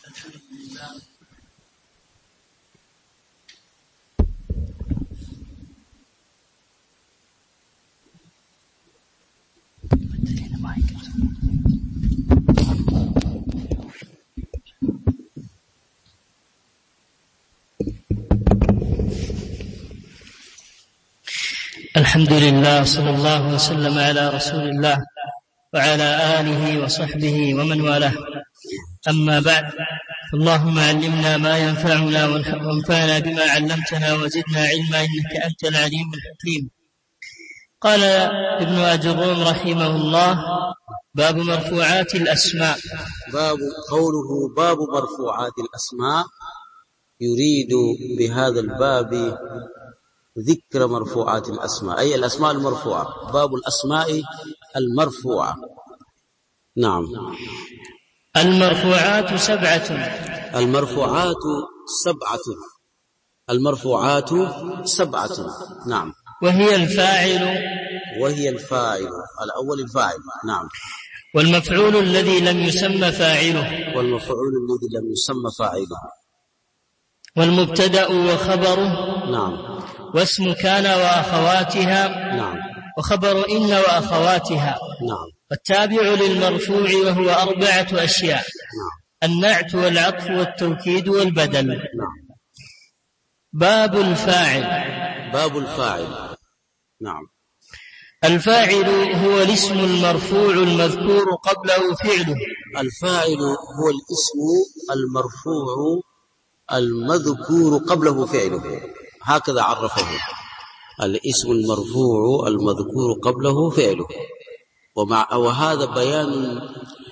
الحمد لله، صلى الله وسلم على رسول الله وعلى آله وصحبه ومن والاه. أما بعد، اللهم علمنا ما ينفعنا وانفعنا بما علمتنا وزدنا علما إنك أنت العليم الحكيم. قال ابن أجروم رحمه الله: باب مرفوعات الأسماء. باب قوله باب مرفوعات الأسماء، يريد بهذا الباب ذكر مرفوعات الأسماء، أي الأسماء المرفوعة، باب الأسماء المرفوعة. نعم. المرفوعات سبعة. المرفوعات سبعة. المرفوعات سبعة. نعم. وهي الفاعل. وهي الفاعل، الأول الفاعل. نعم. والمفعول الذي لم يسمى فاعله. والمفعول الذي لم يسمى فاعله. والمبتدأ وخبره. نعم. واسم كان وأخواتها. نعم. وخبر إن وأخواتها. نعم. والتابع للمرفوع وهو 4 أشياء: نعم. النعت والعطف والتوكيد والبدل. نعم. باب الفاعل. باب الفاعل. نعم. الفاعل هو الاسم المرفوع المذكور قبله فعله. الفاعل هو الاسم المرفوع المذكور قبله فعله، هكذا عرفه: الاسم المرفوع المذكور قبله فعله. وهذا بيان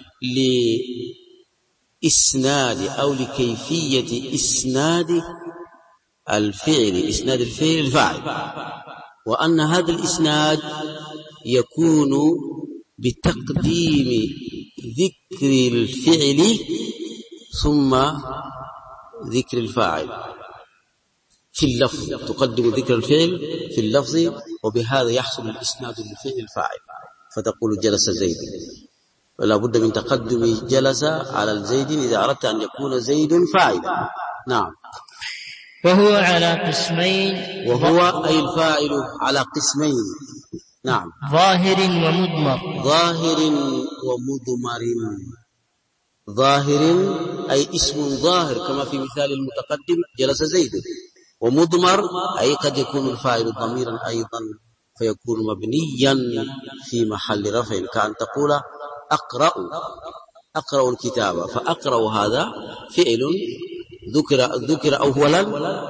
لإسناد أو لكيفية إسناد الفعل، إسناد الفعل الفاعل، وأن هذا الإسناد يكون بتقديم ذكر الفعل ثم ذكر الفاعل في اللفظ، تقدم ذكر الفعل في اللفظ، وبهذا يحصل الإسناد للفعل الفاعل. فتقول جلس زيد، ولا بد من تقدم جلس على الزيد إذا أردت أن يكون زيد فاعلا. نعم. وهو على قسمين. وهو أي الفاعل على قسمين. نعم. ظاهر ومضمر. ظاهر ومضمر. ظاهر أي اسم ظاهر كما في مثال المتقدم جلس زيد. ومضمر أي قد يكون الفاعل ضميرا أيضا فيكون مبنيا في محل رفع، كأن تقول أقرأ الكتاب، فأقرأ هذا فعل ذكر أولا،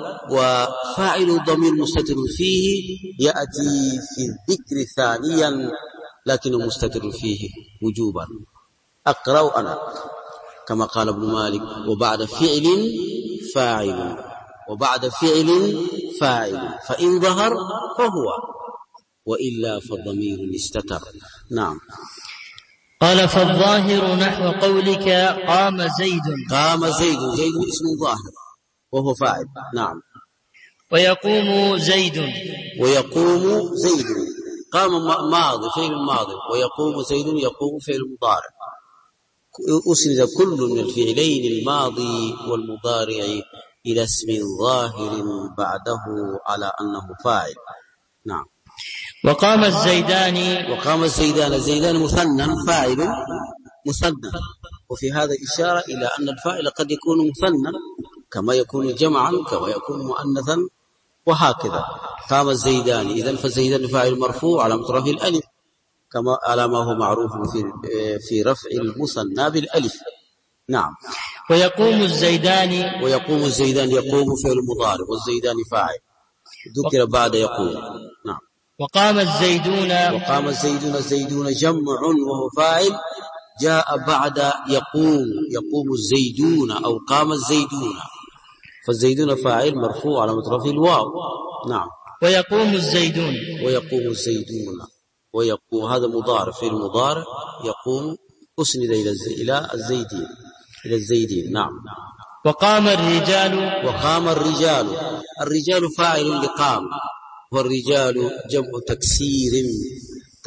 وفاعل ضمير مستتر فيه يأتي في الذكر ثانيا لكنه مستتر فيه وجوبا. أقرأ أنا كما قال ابن مالك: وبعد فعل فاعل، وبعد فعل فاعل، فإن ظهر فهو، وإلا فالضمير استتر. نعم. قال: فالظاهر نحو قولك قام زيد. قام زيد، زيد اسم ظاهر وهو فاعل. نعم. ويقوم زيد. ويقوم زيد قام ماضي، فعل ماضي، ويقوم زيد يقوم فعل مضارع. أسند كل من الفعلين الماضي والمضارع إلى اسم ظاهر بعده على أنه فاعل. نعم. وقام الزيدان. وقام الزيدان، الزيدان مثنى فاعل مثنى، وفي هذا إشارة إلى أن الفاعل قد يكون مثنى كما يكون جمعا كما يكون مؤنثا وهكذا. قام الزيدان، إذن فالزيدان فاعل مرفوع على رفعه الألف كما على ما هو معروف في رفع المثنى بالألف. نعم. ويقوم الزيدان. ويقوم الزيدان يقوم فعل مضارع، والزيدان فاعل ذكر بعد يقوم. نعم. وقام الزيدون. وقام الزيدون، الزيدون جمع وهو فاعل جاء بعد يقوم، يقوم الزيدون أو قام الزيدون، فالزيدون فاعل مرفوع على رفعه الواو. نعم. ويقوم الزيدون. ويقوم الزيدون، ويقوم هذا مضارع، في المضارع يقوم أسند إلى الزيدين، إلى الزيدين. نعم. وقام الرجال. وقام الرجال، الرجال فاعل لقام، والرجال جمع تكسير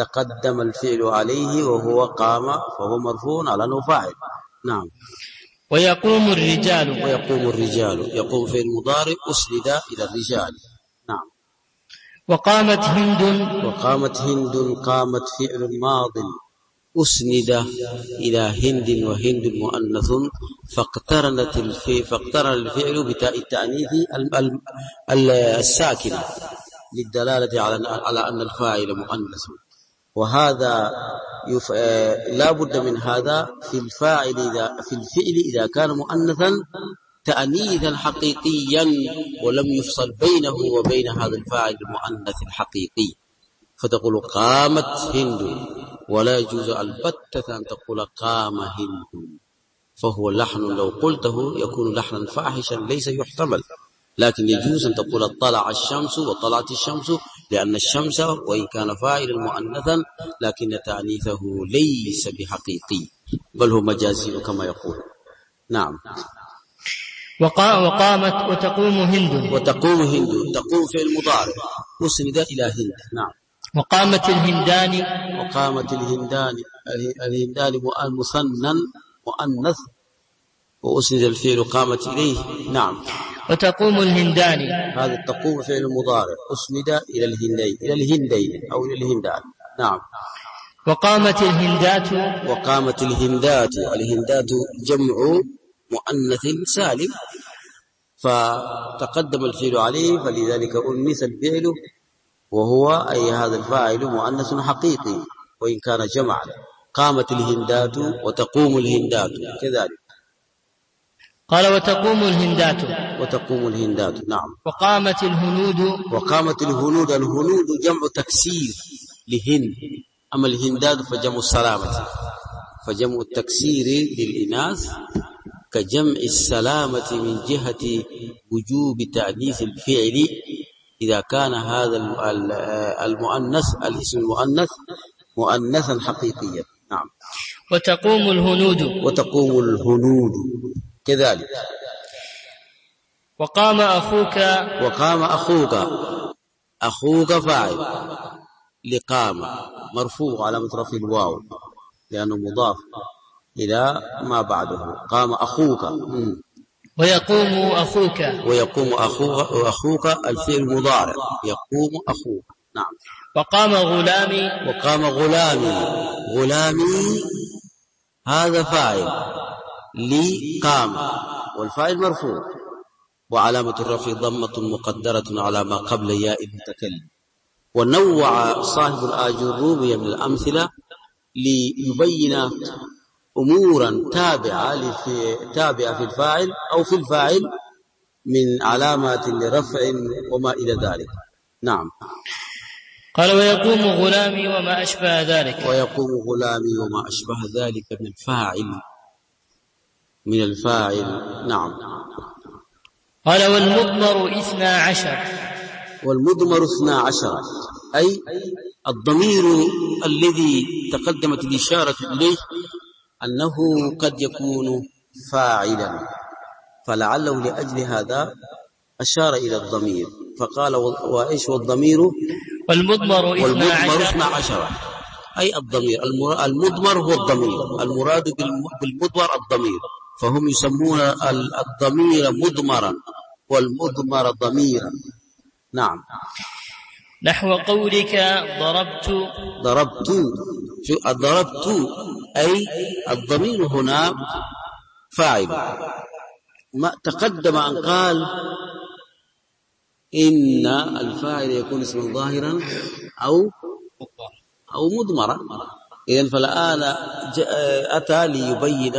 تقدم الفعل عليه وهو قام، فهو مرفوع على أنه فاعل. نعم. ويقوم الرجال. يقوم في المضارع أسند إلى الرجال. نعم. وقامت هند. قامت فعل ماض أسند إلى هند، وهند مؤنث، فاقترن الفعل بتاء التأنيث الساكنة للدلالة على أن الفاعل مؤنث. وهذا لا بد من هذا في الفعل إذا كان مؤنثا تأنيثا حقيقيا ولم يفصل بينه وبين هذا الفاعل المؤنث الحقيقي، فتقول قامت هند، ولا يجوز البتة أن تقول قام هند، فهو لحن لو قلته يكون لحنا فاحشا ليس يحتمل. لكن يجوز أن تقول طلع الشمس وطلعت الشمس، لأن الشمس وإن كان فاعلا مؤنثا لكن تأنيثه ليس بحقيقي بل هو مجازي كما يقول. نعم. وقامت وتقوم هند. تقوم في المضارع أسند إلى هند. نعم. وقامت الهندان. الهندان مثنى مؤنث وأسند الفعل قامت إليه. نعم. وتقوم الهندان. هذا تقوم فعل المضارع أسند إلى الهندين أو إلى الهندان. نعم. وقامت الهندات. الهندات جمع مؤنث سالم، فتقدم الفعل عليه فلذلك أنث الفعل، وهو أي هذا الفاعل مؤنث حقيقي وإن كان جمعا. قامت الهندات وتقوم الهندات كذلك. قال وتقوم الهندات. نعم. وقامت الهنود. الهنود جمع تكسير لهند، أما الهندات فجمع السلامة، فجمع التكسير للإناث كجمع السلامة من جهة وجوب تأنيث الفعل إذا كان هذا المؤنث الاسم المؤنث مؤنثا حقيقيا. نعم. وتقوم الهنود كذلك. وقام أخوك فاعل لقام مرفوع على مترفي الواو لأنه مضاف إلى ما بعده. قام أخوك. ويقوم أخوك الفعل مضارع يقوم أخوك. نعم. وقام غلامي هذا فاعل لقام، والفاعل مرفوع وعلامة الرفع ضمة مقدرة على ما قبل ياء المتكلم. ونوع صاحب الآجرومية من الأمثلة ليبين أمورا تابعة في الفاعل أو في الفاعل من علامات لرفع وما إلى ذلك. نعم. قال ويقوم غلامي وما أشبه ذلك من الفاعل. نعم. قال والمضمر 12 أي الضمير الذي تقدمت الإشارة إليه أنه قد يكون فاعلا، فلعله لأجل هذا أشار إلى الضمير فقال وإيش والضمير والمضمر 12 أي الضمير. المضمر هو الضمير، المراد بالمضمر الضمير، فهم يسمون الضمير مضمرا والمضمر ضميرا. نعم. نحو قولك ضربت أي الضمير هنا فاعل. ما تقدم أن قال إن الفاعل يكون اسما ظاهرا أو مضمرا، إذن فالآن أتى ليبين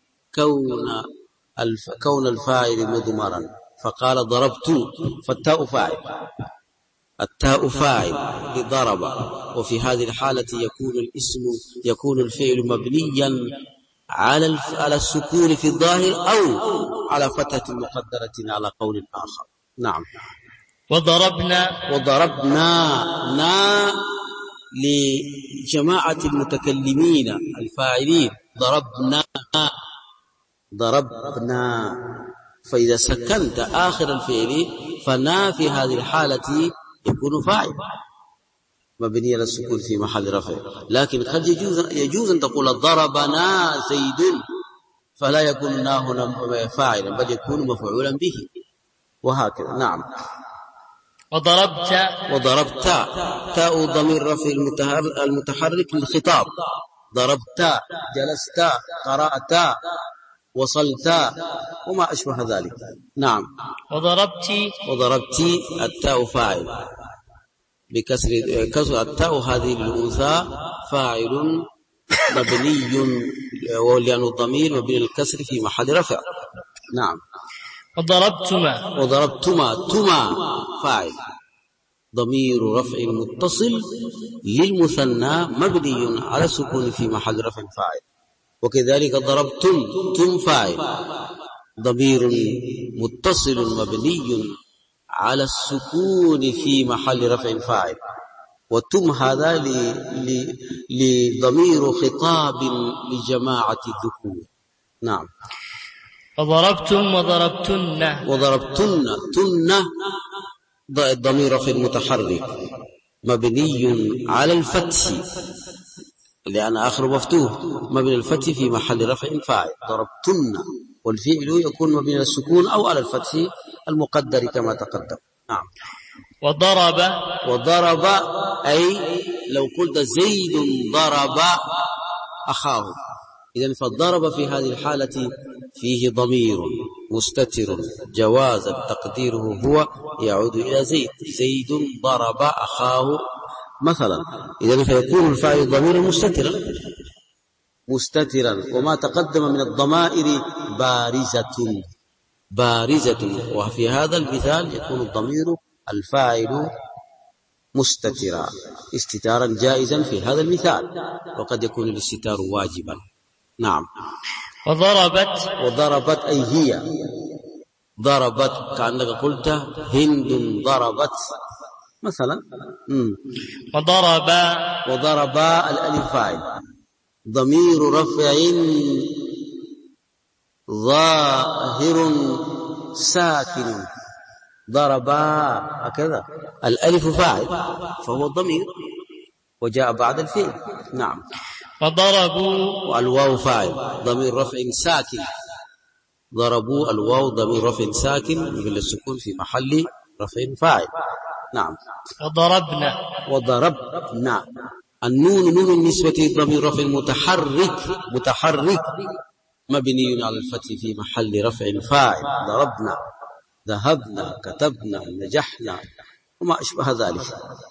كون الفاعل مضمرا فقال ضربت، فالتاء فاعل لضرب، وفي هذه الحالة يكون الفعل مبنيا على السكون في الظاهر أو على فتحة مقدرة على قول آخر. نعم. وضربنا لجماعة المتكلمين الفاعلين ضربنا، فإذا سكنت آخر الفعل فنا في هذه الحالة يكون فاعل مبني على السكون في محل رفع. لكن قد يجوز أن تقول ضربنا زيد، فلا يكون هنا فاعلا بل يكون مفعولا به، وهكذا. نعم. وضربت تاء ضمير رفع المتحرك للخطاب، ضربت، جلست، قرأت، وصلت، وما أشبه ذلك. نعم. وضربت التاء فاعل كسر التاء هذه للأنثى فاعل مبني، ولأن الضمير مبني للكسر في محل رفع. نعم. وضربتما تما فاعل ضمير رفع متصل للمثنى مبني على السكون في محل رفع فاعل. وكذلك ضربتم تم فاعل ضمير متصل مبني على السكون في محل رفع فاعل. وتم هذا لضمير خطاب لجماعة الذكور. نعم. وضربتن تن ضمير رفع متحرك مبني على الفتح لأن آخر مفتوح، مبني الفتح في محل رفع فاعل. ضربتن والفعل يكون مبني على السكون أو على الفتح المقدر كما تقدم. نعم. وضرب أي لو قلت زيد ضرب أخاه، إذن فالضرب في هذه الحالة فيه ضمير مستتر جوازا تقديره هو يعود إلى زيد. زيد ضرب أخاه مثلا، إذن فيكون الفاعل ضمير مستترا. وما تقدم من الضمائر بارزة، وفي هذا المثال يكون الضمير الفاعل مستترا استتارا جائزا في هذا المثال، وقد يكون الاستتار واجبا. نعم. وضربت أي هي ضربت، كأنك قلت هند ضربت مثلا. وضرب الألف فاعل ضمير رفع ظاهر ساكن، ضربا هكذا الألف فاعل فهو الضمير وجاء بعد الفعل. نعم. وضربوا والواو فاعل ضمير رفع ساكن، ضربوا الواو ضمير رفع ساكن بالسكون في محل رفع فاعل. نعم. وضربنا النون نون النسبة ضمير رفع متحرك مبني على الفتح في محل رفع فاعل. ضربنا، ذهبنا، كتبنا، نجحنا، وما أشبه ذلك.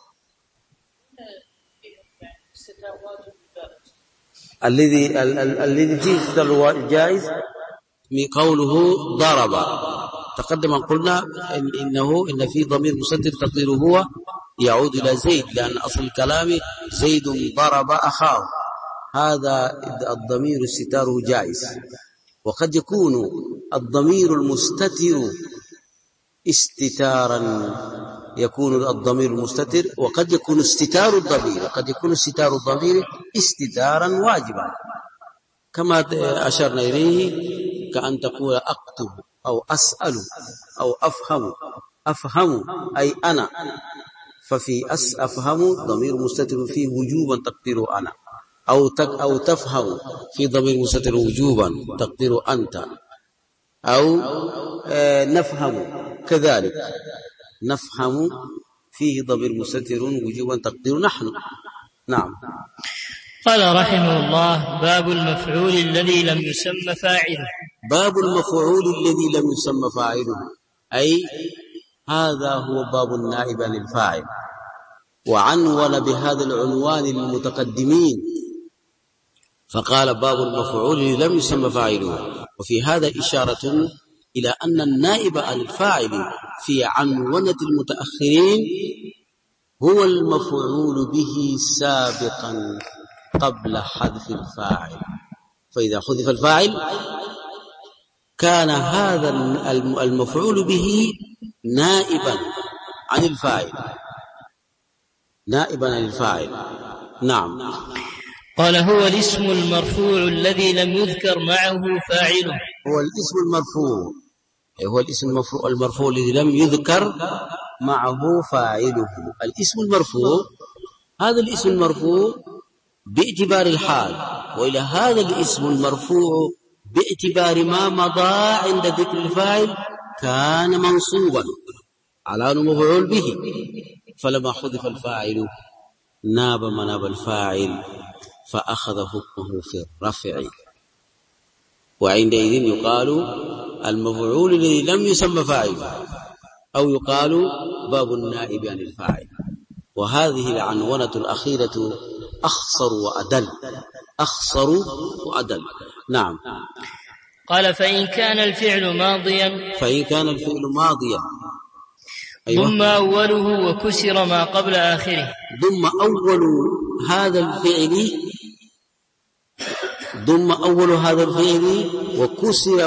الذي فيه ستر جائز من قوله ضرب. تقدم قلنا إن في ضمير مستتر تقديره هو يعود إلى زيد، لأن أصل الكلام زيد ضرب أخاه، هذا الضمير استتاره جائز. وقد يكون الضمير المستتر استتارا، يكون الضمير المستتر، وقد يكون استتار الضمير، وقد يكون استتار الضمير استتارا واجبا كما أشرنا إليه، كأن تقول أكتب أو أسأل أو أفهم أي أنا، ففي أفهم ضمير مستتر فيه وجوبا تقدير أنا، أو تفهم في ضمير مستتر وجوبا تقدير أنت، أو نفهم كذلك، نفهم فيه ضمير مستتر وجوبا تقدير نحن. نعم. قال رحمه الله: باب المفعول الذي لم يسمى فاعله. باب المفعول الذي لم يسمى فاعله، أي هذا هو باب النائب للفاعل، وعنون بهذا العنوان للمتقدمين، فقال باب المفعول الذي لم يسمى فاعله. وفي هذا إشارة إلى أن النائب عن الفاعل في عنونة المتأخرين هو المفعول به سابقا قبل حذف الفاعل، فإذا حذف الفاعل كان هذا المفعول به نائبا عن الفاعل، نائبا عن الفاعل. نعم. قال: هو الاسم المرفوع الذي لم يذكر معه فاعله. هو الاسم المرفوع، هو الاسم المرفوع الذي لم يذكر معه فاعله. الاسم المرفوع، هذا الاسم المرفوع باعتبار الحال، وإلى هذا الاسم المرفوع باعتبار ما مضى عند ذكر الفاعل كان منصوبا على أنه مفعول به، فلما حذف الفاعل ناب مناب الفاعل فأخذ حكمه في الرفع، وعندئذ يقال المفعول الذي لم يسمى فاعل، أو يقال باب النائب عن الفاعل. وهذه العنونة الأخيرة أخصر وأدل. نعم. قال فإن كان الفعل ماضيا أيوة. ضم أوله وكسر ما قبل آخره. ضم أول هذا الفعل وكسر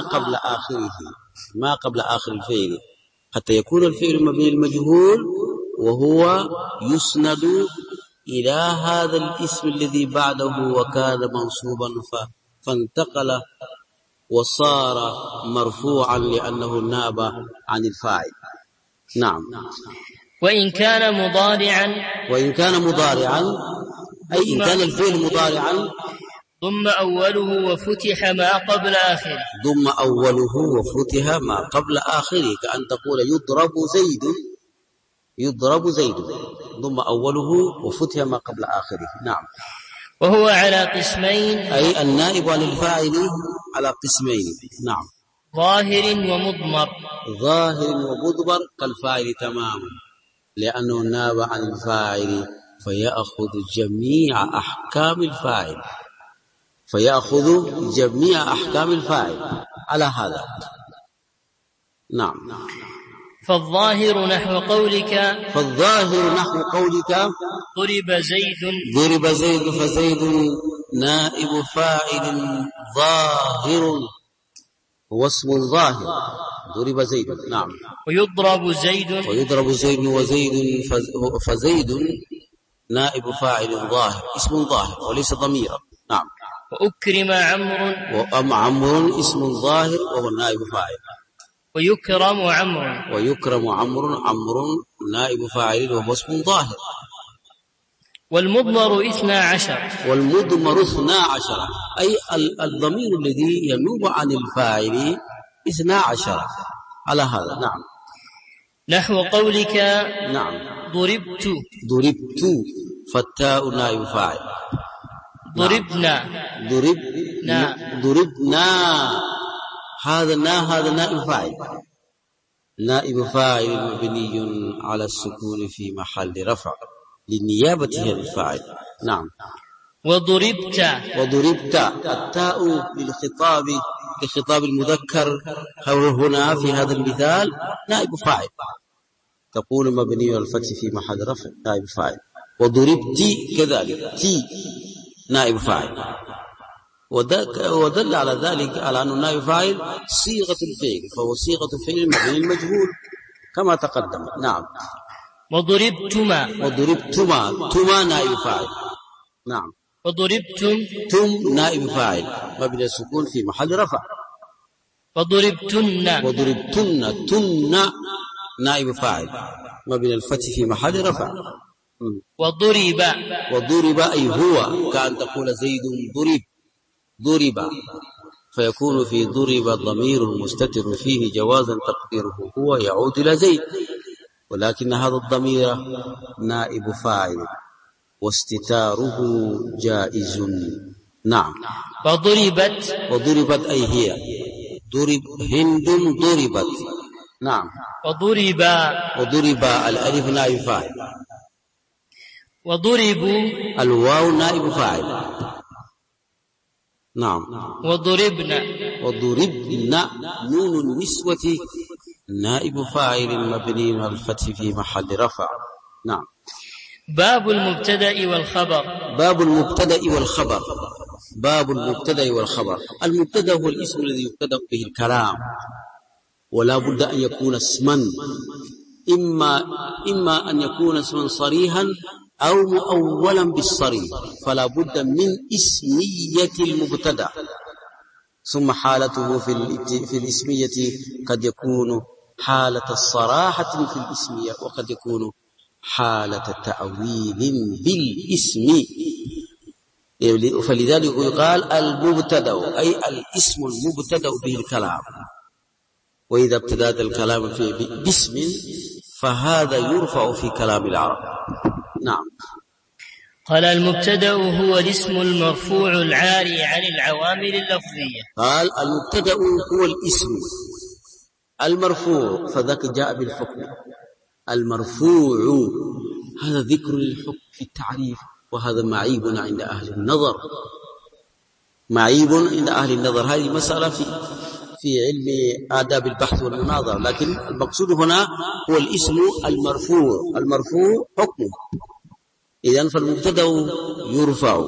ما قبل آخر الفعل، حتى يكون الفعل مبني المجهول وهو يسند إلى هذا الاسم الذي بعده وكان منصوبا فانتقل وصار مرفوعا لأنه ناب عن الفاعل. نعم. وإن كان مضارعا أي إن كان الفعل مضارعا ضم أوله وفتح ما قبل آخره، كأن تقول يضرب زيد ضم أوله وفتح ما قبل آخره. نعم. وهو على قسمين، أي النائب عن الفاعل على قسمين. نعم. ظاهر ومضمر كالفاعل تماما، لأنه ناب عن الفاعل فيأخذ جميع أحكام الفاعل على هذا. نعم. فالظاهر نحو قولك ضرب زيد فزيد نائب فاعل ظاهر هو اسم ظاهر، ضرب زيد. نعم. ويضرب زيد وزيد فزيد نائب فاعل ظاهر، اسم ظاهر وليس ضميرا. نعم. وأكرم عمرو اسم ظاهر وهو نائب فاعل. ويكرم عمرو نائب فاعل وهو اسم ظاهر. والمضمر 12 أي الضمير الذي ينوب عن الفاعل 12 على هذا. نعم. نحو قولك نعم. ضربت فالتاء نائب فاعل. ضربنا هذا نائب فاعل مبني على السكون في محل رفع لنيابته عن الفاعل. نعم. وضربت التاء لخطاب المذكر هنا في هذا المثال نائب فاعل، تقول مبني على الفتح في محل رفع نائب فاعل. وضربت كذلك تي نائب فاعل، ودل على ذلك على أنه نائب فاعل صيغة الفعل، فهو صيغة الفعل مبني المجهول كما تقدم. نعم. وضربتما نائب فاعل. نعم. وضربتم نائب فاعل مبني السكون في محل رفع. وضربتن تن نائب فاعل مبني الفتح في محل رفع. وضرب أي هو، كأن تقول زيد ضرب فيكون في ضرب ضمير مستتر فيه جوازا تقديره هو يعود إلى زيد، ولكن هذا الضمير نائب فاعل واستتاره جائز. نعم. وضربت أي هي هند ضربت. نعم. وضرب الألف نائب فاعل، وضربوا الواو نائب فاعل. نعم. وضربنا نون النسوة نائب فاعل مبني على الفتح في محل رفع. نعم. باب المبتدأ والخبر. المبتدأ هو الاسم الذي يبتدأ به الكلام، ولا بد أن يكون اسما، إما أن يكون اسما صريحا أو مؤولا بالصريح، فلا بد من اسمية المبتدأ. ثم حالته في الاسمية قد يكون حالة الصراحة في الاسمية، وقد يكون حالة تأويل بالاسم، فلذلك يقال المبتدأ أي الاسم المبتدأ به الكلام. وإذا ابتدأت الكلام باسم فهذا يرفع في كلام العرب. نعم. قال المبتدأ هو الاسم المرفوع العاري عن العوامل اللفظية. قال المبتدأ هو الاسم المرفوع، فذاك جاء بالحكم المرفوع، هذا ذكر للحكم في التعريف، وهذا معيب عند أهل النظر، معيب عند أهل النظر. هذه مسألة في علم آداب البحث والمناظرة، لكن المقصود هنا هو الاسم المرفوع، المرفوع حكمه. إذن فالمبتدأ يرفع،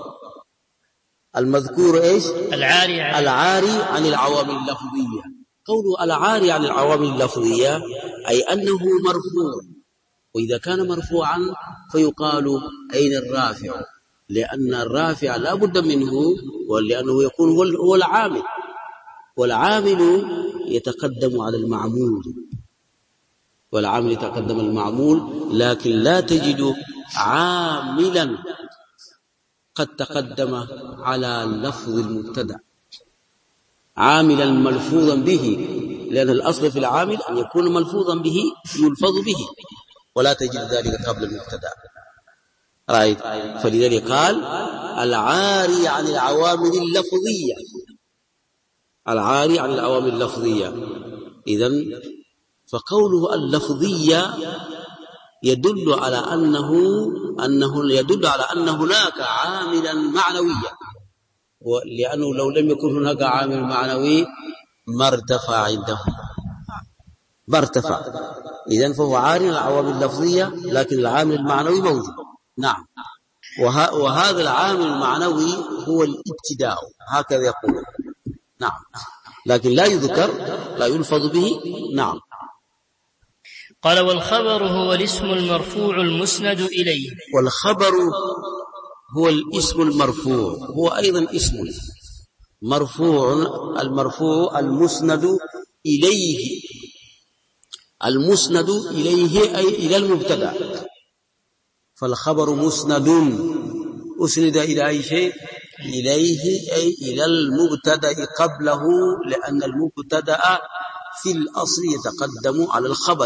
المذكور إيش؟ العاري عن العوامل اللفظية. قوله العاري عن العوامل اللفظية أي أنه مرفوع، وإذا كان مرفوعا فيقال أين الرافع، لأن الرافع لا بد منه، ولأنه يكون هو العامل، والعامل يتقدم على المعمول، والعامل يتقدم المعمول، لكن لا تجد عاملا قد تقدم على لفظ المبتدأ عاملا ملفوظا به، لأن الأصل في العامل أن يكون ملفوظا به يلفظ به، ولا تجد ذلك قبل المبتدأ. رأيت؟ فلذلك قال العاري عن العوامل اللفظية، العاري عن العوامل اللفظية. إذن فقوله اللفظية يدل على أنه يدل على أن هناك عاملا معنويا، لأنه لو لم يكن هناك عامل معنوي ما ارتفع عنده، ما ارتفع. إذن فهو عاري عن العوامل اللفظية، لكن العامل المعنوي موجود. نعم. وهذا العامل المعنوي هو الابتداء، هكذا يقول. نعم. لكن لا يذكر، لا يلفظ به. نعم. قال والخبر هو الاسم المرفوع المسند إليه. والخبر هو الاسم المرفوع، هو أيضا اسم مرفوع، المرفوع المسند إليه، المسند إليه أي إلى المبتدأ. فالخبر مسند، أسند إلى أي شيء؟ إليه أي إلى المبتدأ قبله، لأن المبتدأ في الأصل يتقدم على الخبر.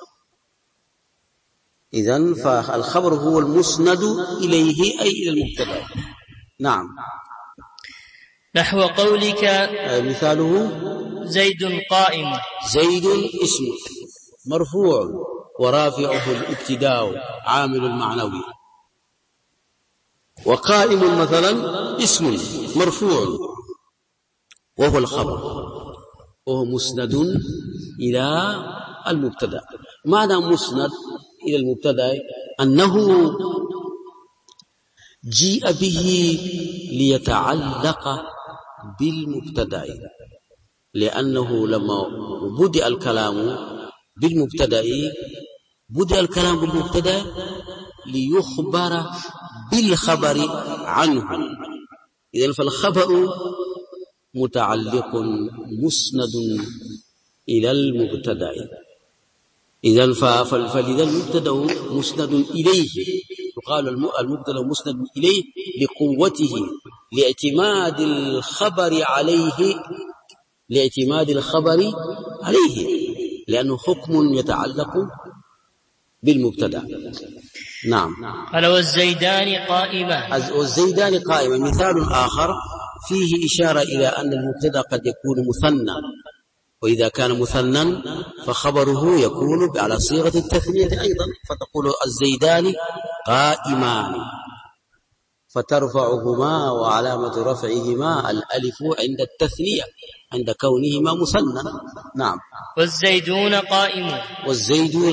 إذن فالخبر هو المسند إليه أي إلى المبتدأ. نعم. نحو قولك مثاله زيد قائم. زيد اسم مرفوع ورافعه الابتداء عامل المعنوي، وقائم مثلا اسم مرفوع وهو الخبر، وهو مسند إلى المبتدأ. معنى مسند إلى المبتدأ أنه جيء به ليتعلق بالمبتدأ، لأنه لما بدأ الكلام بالمبتدأ، بدأ الكلام بالمبتدأ ليخبر بالخبر عنه. إذن فالخبر متعلق مسند إلى المبتدأ. إذن فلذا المبتدأ مسند إليه، يقال المبتدأ مسند إليه لقوته، لاعتماد الخبر عليه، لاعتماد الخبر عليه، لأنه حكم يتعلق بالمبتدأ. نعم. قال والزيدان قائمة. والزيدان قائمة مثال آخر فيه إشارة إلى أن المبتدأ قد يكون مثنى، وإذا كان مثنى فخبره يكون على صيغة التثنية أيضا، فتقول الزيدان قائمان، فترفعهما وعلامة رفعهما الألف عند التثنية، عند كونهما مثنى. نعم. والزيدون قائمون. والزيدون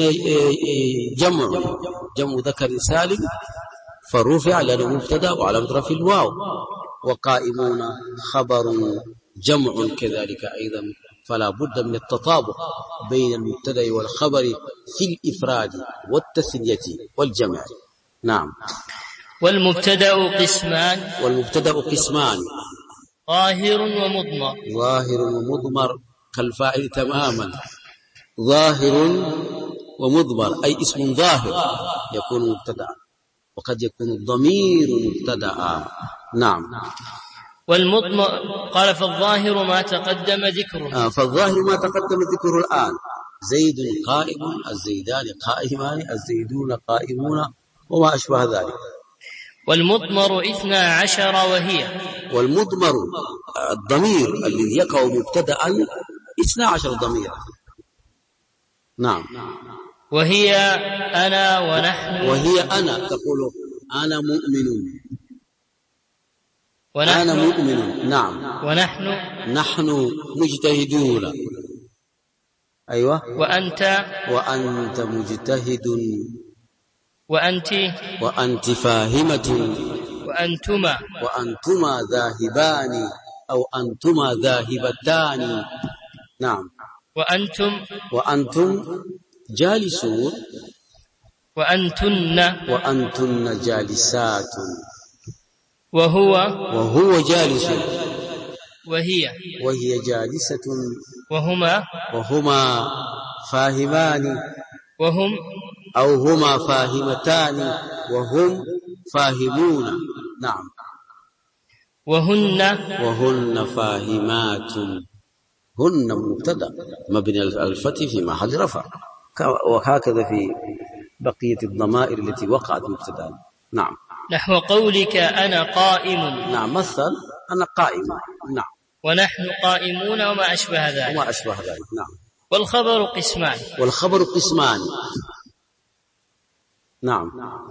جمع ذكر سالم، فرفع لأنه مبتدأ وعلامة رفعه الواو. وقائمون خبر جمع كذلك أيضا، فلا بد من التطابق بين المبتدأ والخبر في الإفراد والتثنية والجمع. نعم. والمبتدأ قسمان. والمبتدأ قسمان، ظاهر ومضمر. ظاهر ومضمر كالفاعل تماما، ظاهر ومضمر أي اسم ظاهر يكون مبتدأ، وقد يكون الضمير مبتدأ نعم. والمضمر قال فالظاهر ما تقدم ذكره. فالظاهر ما تقدم ذكره الآن: زيد قائم، الزيدان قائمان، الزيدون قائمون، وما أشبه ذلك. والمضمر 12 وهي. والمضمر الضمير الذي يقع مبتدأ 12 ضميرا. نعم. وهي أنا ونحن. وهي أنا، تقول أنا مؤمن، ونحن. أنا مؤمن. نعم. ونحن. نحن مجتهدون. أيوة. وأنت. وأنت مجتهد. وأنت. وأنت فاهمة. وأنتما. وأنتما ذاهبان أو أنتما ذاهبتان. نعم. وأنتم. وأنتم جالسون. وأنتن. وأنتن جالسات. وهو جالس. وهي جالسة. وهما فاهمان. هما فاهمتان. وهم فاهمون. نعم. وهن فاهمات. هن مبتدأ مبني الفتح في محل رفع، وهكذا في بقية الضمائر التي وقعت مبتدأ. نعم. نحو قولك أنا قائم. نعم، مثل أنا قائم. نعم. ونحن قائمون وما أشبه ذلك. نعم. والخبر قسمان. نعم.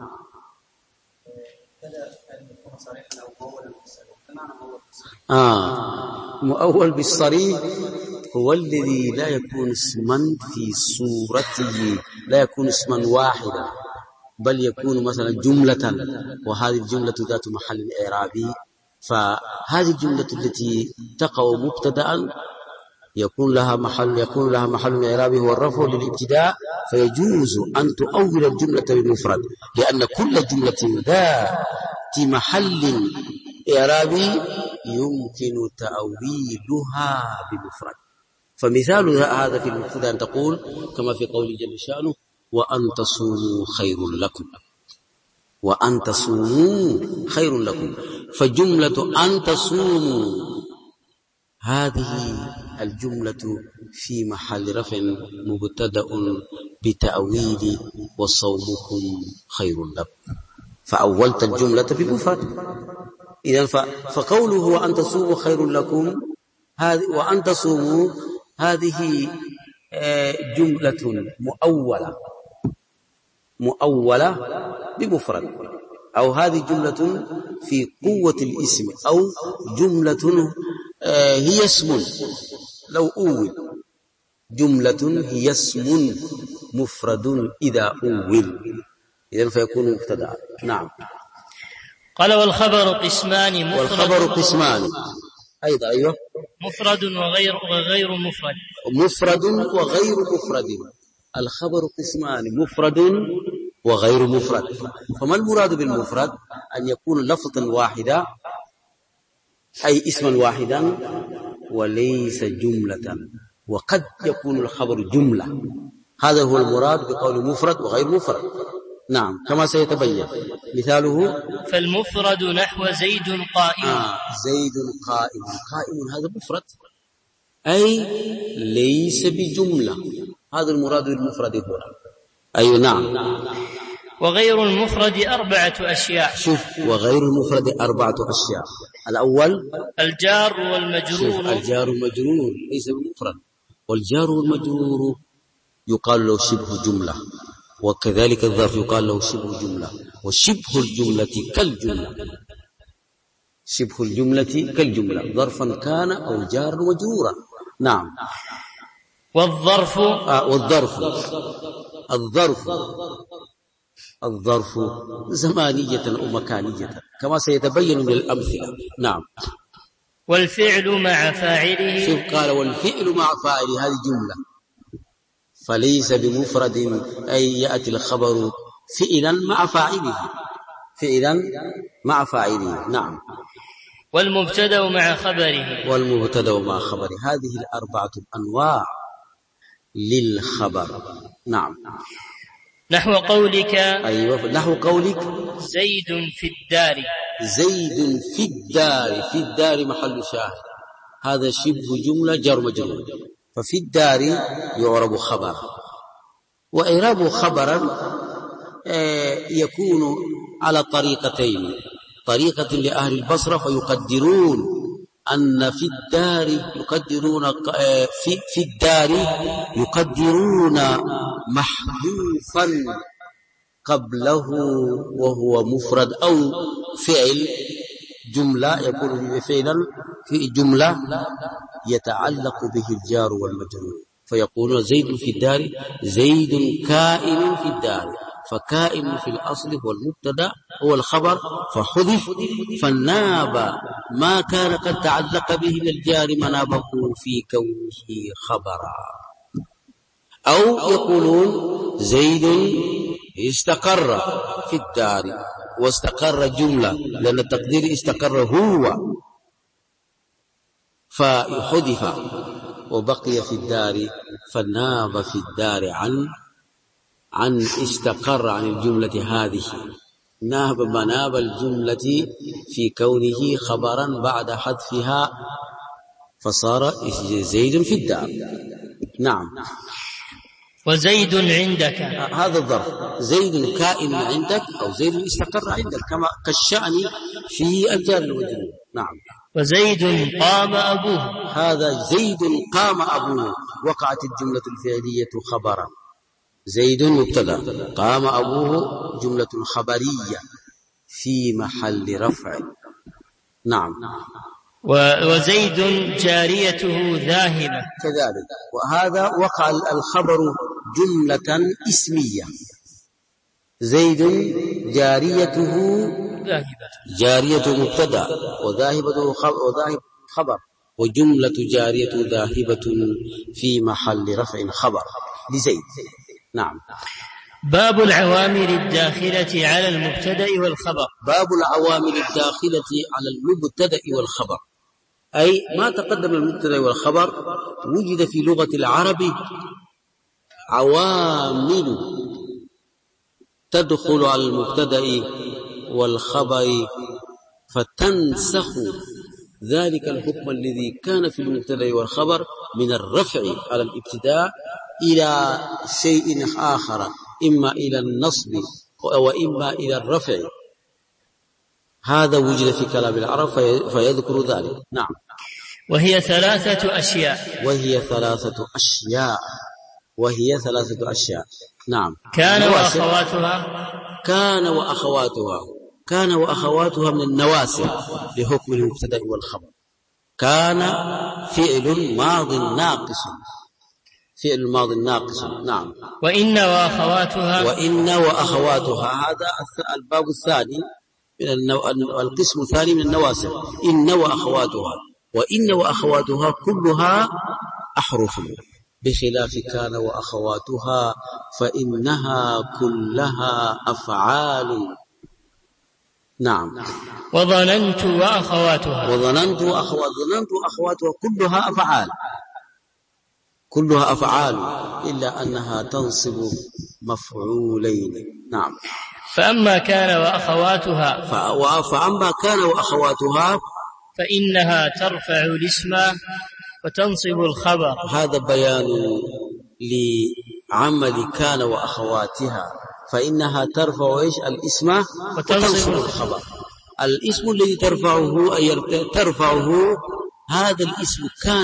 مؤول بالصريح هو الذي لا يكون اسما في صورته، لا يكون اسما واحدا، بل يكون مثلا جملة، وهذه الجملة ذات محل إعرابي. فهذه الجملة التي تقع مبتدأ يكون لها محل إعرابي هو الرفع للابتداء، فيجوز أن تؤول الجملة بمفرد، لأن كل جملة ذات محل إعرابي يمكن تأويلها بمفرد. فمثال هذا في المبتدأ أن تقول كما في قول جل شأنه: وأن تصوموا خير لكم. وأن تصوموا خير لكم. فجملة أن تصوموا هذه الجملة في محل رفع مبتدأ بتأويل وصومكم خير لكم، فأولت الجملة بمفرد. إذن فقوله وأن تصوموا خير لكم وأن تصوموا هذه جملة مؤولة بمفرد، أو هذه جملة في قوة الاسم، أو جملة هي اسم لو أول، جملة هي اسم مفرد إذا أول، إذن فيكون مبتدأ. نعم. قال والخبر قسمان. والخبر قسمان أيضا. أيوه. مفرد وغير مفرد. مفرد وغير مفرد. الخبر قسمان: مفرد وغير مفرد. فما المراد بالمفرد؟ أن يكون لفظا واحدا، أي اسما واحدا، وليس جملة. وقد يكون الخبر جملة. هذا هو المراد بقول مفرد وغير مفرد. نعم، كما سيتبين مثاله: فالمفرد نحو زيد قائم. زيد قائم. قائم هذا مفرد، أي ليس بجملة. هذا المراد بالمفرد هنا. أي نعم. وغير المفرد 4 أشياء. شوف، وغير المفرد 4 أشياء. الأول الجار والمجرور. الجار والمجرور ليس بمفرد، والجار والمجرور يقال له شبه جملة، وكذلك الظرف يقال له شبه جملة، وشبه الجملة كالجملة. شبه الجملة كالجملة، ظرفا كان أو جار ومجرورا. نعم. والظرف الظرف زمانية أو مكانية، كما سيتبين من الأمثلة. نعم. والفعل مع فاعله. شوف، قال والفعل مع فاعله، هذه جملة، فليس بمفرد، أي يأتي الخبر فعلا مع فاعله. نعم. والمبتدأ مع خبره. هذه 4 أنواع للخبر. نعم. نحو قولك. أيوة، نحو قولك: زيد في الدار. زيد في الدار. في الدار محل شاهد، هذا شبه جملة جر مجرور. ففي الدار يعرب خبرا، وإعراب خبرا يكون على طريقتين: طريقة لأهل البصرة فيقدرون أن في الدار يقدرون في الدار يقدرون محذوفا قبله وهو مفرد أو فعل جملة، يكون فعلا في جملة يتعلق به الجار والمجرور، فيقولون زيد في الدار، زيد كائن في الدار. فكائن في الأصل هو المبتدا هو الخبر، فحذف فناب ما كان قد تعلق به من الجار منابه في كونه خبرا. أو يقولون زيد استقر في الدار، واستقر جملة لأن التقدير استقر هو، فحذف وبقي في الدار، فناب في الدار عن استقر عن الجملة هذه، ناب مناب الجملة في كونه خبرا بعد حذفها، فصار زيد في الدار. نعم. وزيد عندك، هذا الظرف، زيد كائن عندك أو زيد استقر عندك، كما كالشأن في الجار والمجرور. نعم. وزيد قام أبوه، هذا زيد قام أبوه، وقعت الجملة الفعلية خبرا، زيد مبتدا، قام أبوه جملة خبرية في محل رفع. نعم. وزيد جاريته ذاهبة كذلك، وهذا وقع الخبر جملة اسمية، زيد جاريته ذاهبة، جارية مبتدا وذاهبة خبر، وجملة جارية ذاهبة في محل رفع خبر لزيد. نعم. باب العوامل الداخلة على المبتدأ والخبر. باب العوامل الداخلة على المبتدأ والخبر، أي ما تقدم المبتدأ والخبر وجد في لغة العرب عوامل تدخل على المبتدأ والخبر فتنسخ ذلك الحكم الذي كان في المبتدأ والخبر من الرفع على الابتداء إلى شيء آخر، إما إلى النصب وإما إلى الرفع. هذا وجد في كلام العرب فيذكر ذلك. نعم. وهي ثلاثة أشياء. وهي ثلاثة أشياء. نعم. كان وأخواتها. كان وأخواتها من النواسب لحكم المبتدأ والخبر. كان فعل ماض ناقص، فعل ماض ناقص. نعم. وإن وأخواتها، هذا الباب الثاني من القسم الثاني من النواسب. إن وأخواتها، وإن وأخواتها كلها أحرف، بخلاف كان وأخواتها فإنها كلها أفعال. نعم. وظننت وأخواتها كلها أفعال إلا أنها تنصب مفعولين. نعم. فأما كان وأخواتها فإنها ترفع الاسم وتنصب الخبر. هذا بيان لعمل كان وأخواتها، فإنها ترفع الاسم وتنصب الخبر. الاسم الذي ترفعه هذا الاسم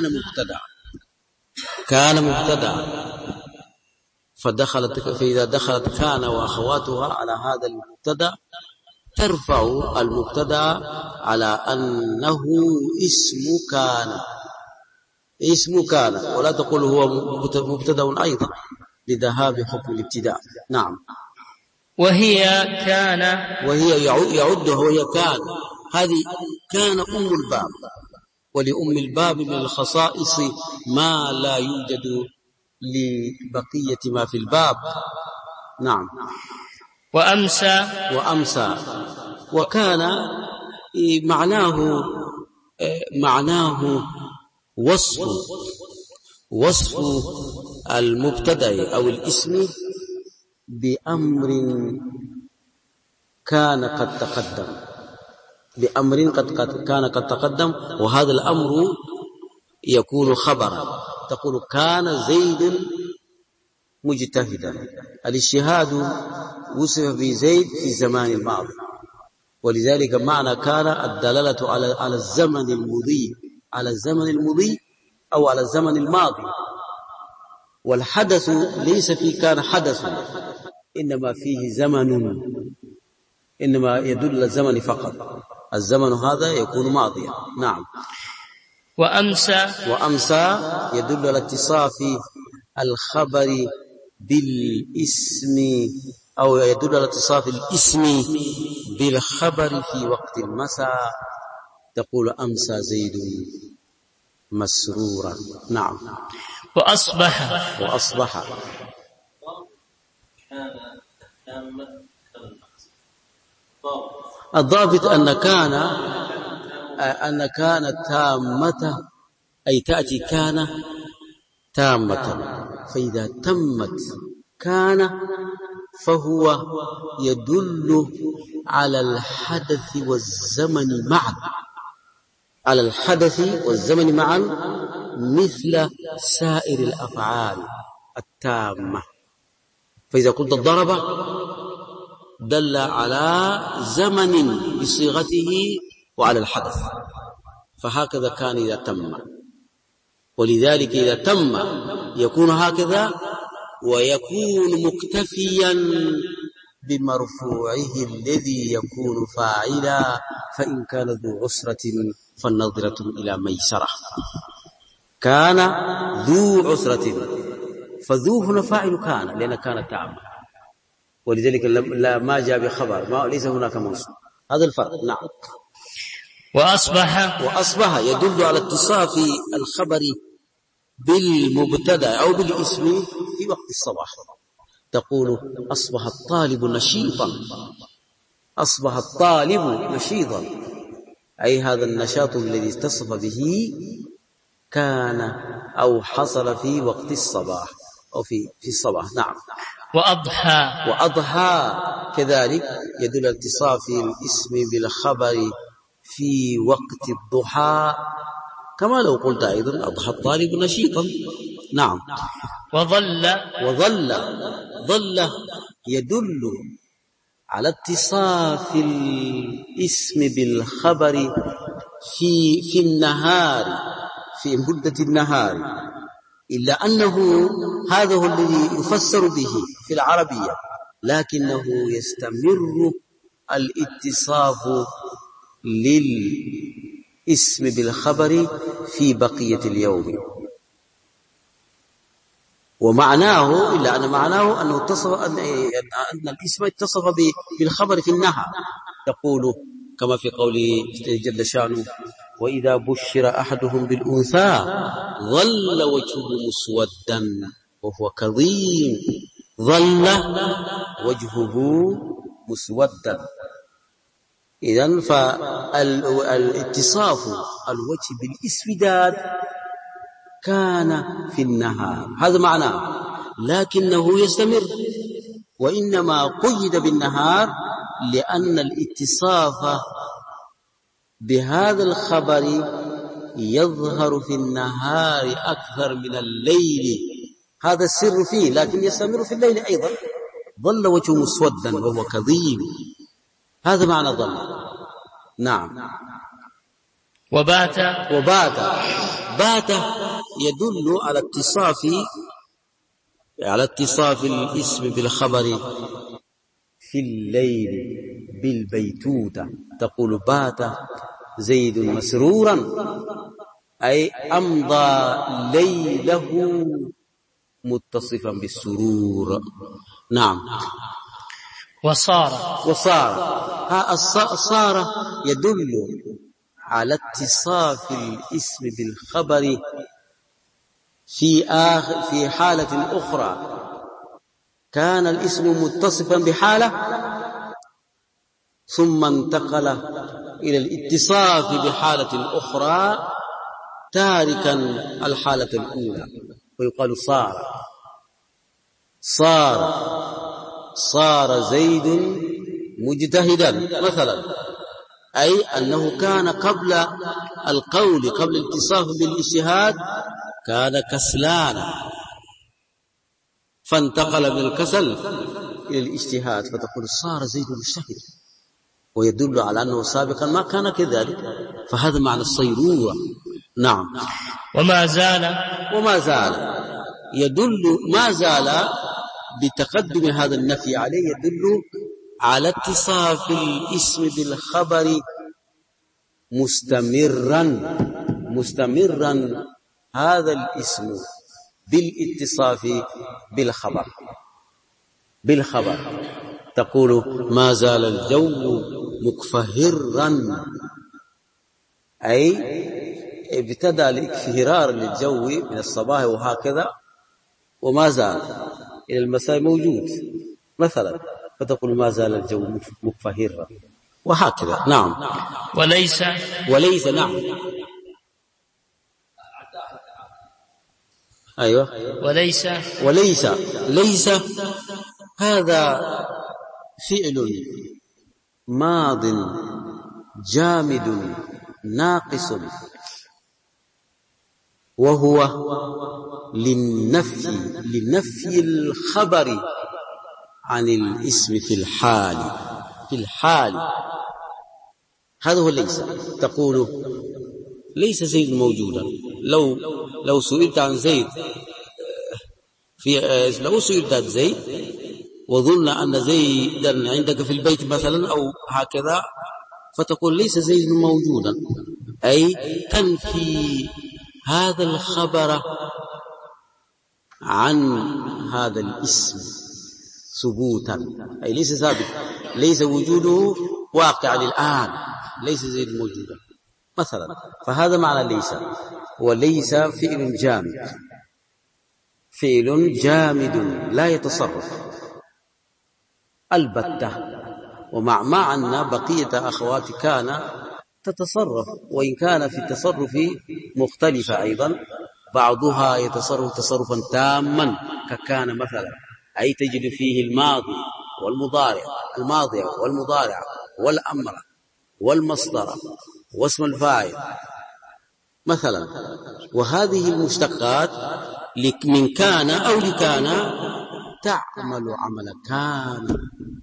كان مبتدأ فإذا دخلت كان وأخواتها على هذا المبتدأ ترفع المبتدأ على أنه اسم كان ولا تقول هو مبتدأ أيضا لذهاب حكم الابتداء. نعم. وهي كان، يعدها وهي كان. هذه كان أم الباب، ولأم الباب من الخصائص ما لا يوجد لبقية ما في الباب. نعم. وأمسى وكان معناه وصف المبتدأ أو الاسم بأمر كان قد تقدم، بأمر قد تقدم، وهذا الأمر يكون خبرا. تقول كان زيد مجتهدا. الاجتهاد وصف بزيد في الزمان الماضي، ولذلك معنى كان الدلالة على الزمن المضي، على الزمن المضي أو على الزمن الماضي. والحدث ليس فيه كان حدث، إنما فيه زمن، إنما يدل على الزمن فقط. الزمن هذا يكون ماضيا. نعم. وأمسى يدل على اتصاف الخبر بالاسم، أو يدل على اتصاف الاسم بالخبر في وقت المساء. تقول أمسى زيد مسرورا. نعم. وأصبح الضابط أن كان تامة، أي تأتي كان تامة. فإذا تمت كان فهو يدل على الحدث والزمن معا، على الحدث والزمن معا، مثل سائر الأفعال التامة. فإذا قلت الضرب دل على زمن بصيغته وعلى الحدث، فهكذا كان إذا تم. ولذلك إذا تم يكون هكذا، ويكون مكتفيا بمرفوعه الذي يكون فاعلا، فإن كان ذو عسرة فالنظرة إلى ميسرة. كان ذو عسرة، فذو هنا فاعل كان، لأن كان تامة، ولذلك لا ما جاء بخبر، ما ليس هناك موصول. هذا الفرق. نعم. وأصبح يدل على اتصاف الخبر بالمبتدا أو بالاسم في وقت الصباح. تقول أصبح الطالب نشيطا. أصبح الطالب نشيطا، أي هذا النشاط الذي اتصف به كان أو حصل في وقت الصباح أو في الصباح. نعم. وأضحى كذلك يدل على اتصاف الاسم بالخبر في وقت الضحى، كما لو قلت أيضا أضحى الطالب نشيطا. نعم. ظل يدل على اتصاف الاسم بالخبر في النهار، في مدة النهار، إلا أنه هذا هو الذي يفسر به في العربية، لكنه يستمر الاتصاف للاسم بالخبر في بقية اليوم. ومعناه، إلا أن معناه أنه أن الاسم اتصف بالخبر في النهار. تقول كما في قوله جل شأنه وإذا بشر أحدهم بالأنثى ظل وجهه مسودا وهو كظيم. ظل وجهه مسودا. إذن فالاتصاف الوجه بالإسوداد كان في النهار، هذا معناه، لكنه يستمر، وإنما قيد بالنهار لأن الاتصاف بهذا الخبر يظهر في النهار أكثر من الليل، هذا السر فيه، لكن يستمر في الليل أيضا. ظل وجهه مسودا وهو كظيم، هذا معنى ظل. نعم. وبات يدل على اتصاف الاسم بالخبر في الليل بالبيتوتة. تقول بات زيد مسرورا، أي أمضى ليله متصفا بالسرور. نعم. صار يدل على اتصاف الاسم بالخبر في حالة أخرى. كان الاسم متصفا بحالة ثم انتقل إلى الاتصاف بحالة أخرى تاركا الحالة الأولى، ويقال صار زيد مجتهدا مثلا، أي أنه كان قبل القول، قبل الاتصاف بالاجتهاد كان كسلانا، فانتقل من الكسل إلى الاجتهاد، فتقول صار زيد مجتهد، ويدل على أنه سابقا ما كان كذلك. فهذا معنى الصيرورة. نعم. وما زال يدل، ما زال بتقدم هذا النفي عليه يدل على اتصاف الاسم بالخبر مستمرا هذا الاسم بالاتصاف بالخبر. تقول ما زال الجو مكفهرا، أي ابتدى الاكفهرار للجو من الصباح وهكذا، وما زال إلى المساء موجود مثلا، فتقول ما زال الجو مكفهرا وهكذا. نعم. وليس نعم. أيوة. وليس هذا فعل ماض جامد ناقص، وهو للنفي الخبر عن الاسم في الحال. هذا هو ليس. تقول ليس زيد موجودا. لو سئلت عن زيد لو سئلت عن زيد وظن أن زيدا عندك في البيت مثلا أو هكذا، فتقول ليس زيد موجودا، أي تنفي هذا الخبر عن هذا الاسم ثبوتا، أي ليس ثابت، ليس وجوده واقع الآن، ليس زيد موجودا مثلا. فهذا معنى ليس. وليس فعل جامد لا يتصرف البتة، ومع أن بقية أخوات كان تتصرف، وإن كان في التصرف مختلفة أيضا، بعضها يتصرف تصرفا تاما ككان مثلا، أي تجد فيه الماضي والمضارع والأمر والمصدر واسم الفاعل مثلا. وهذه المشتقات من كان أو لكان تعمل عمل كان،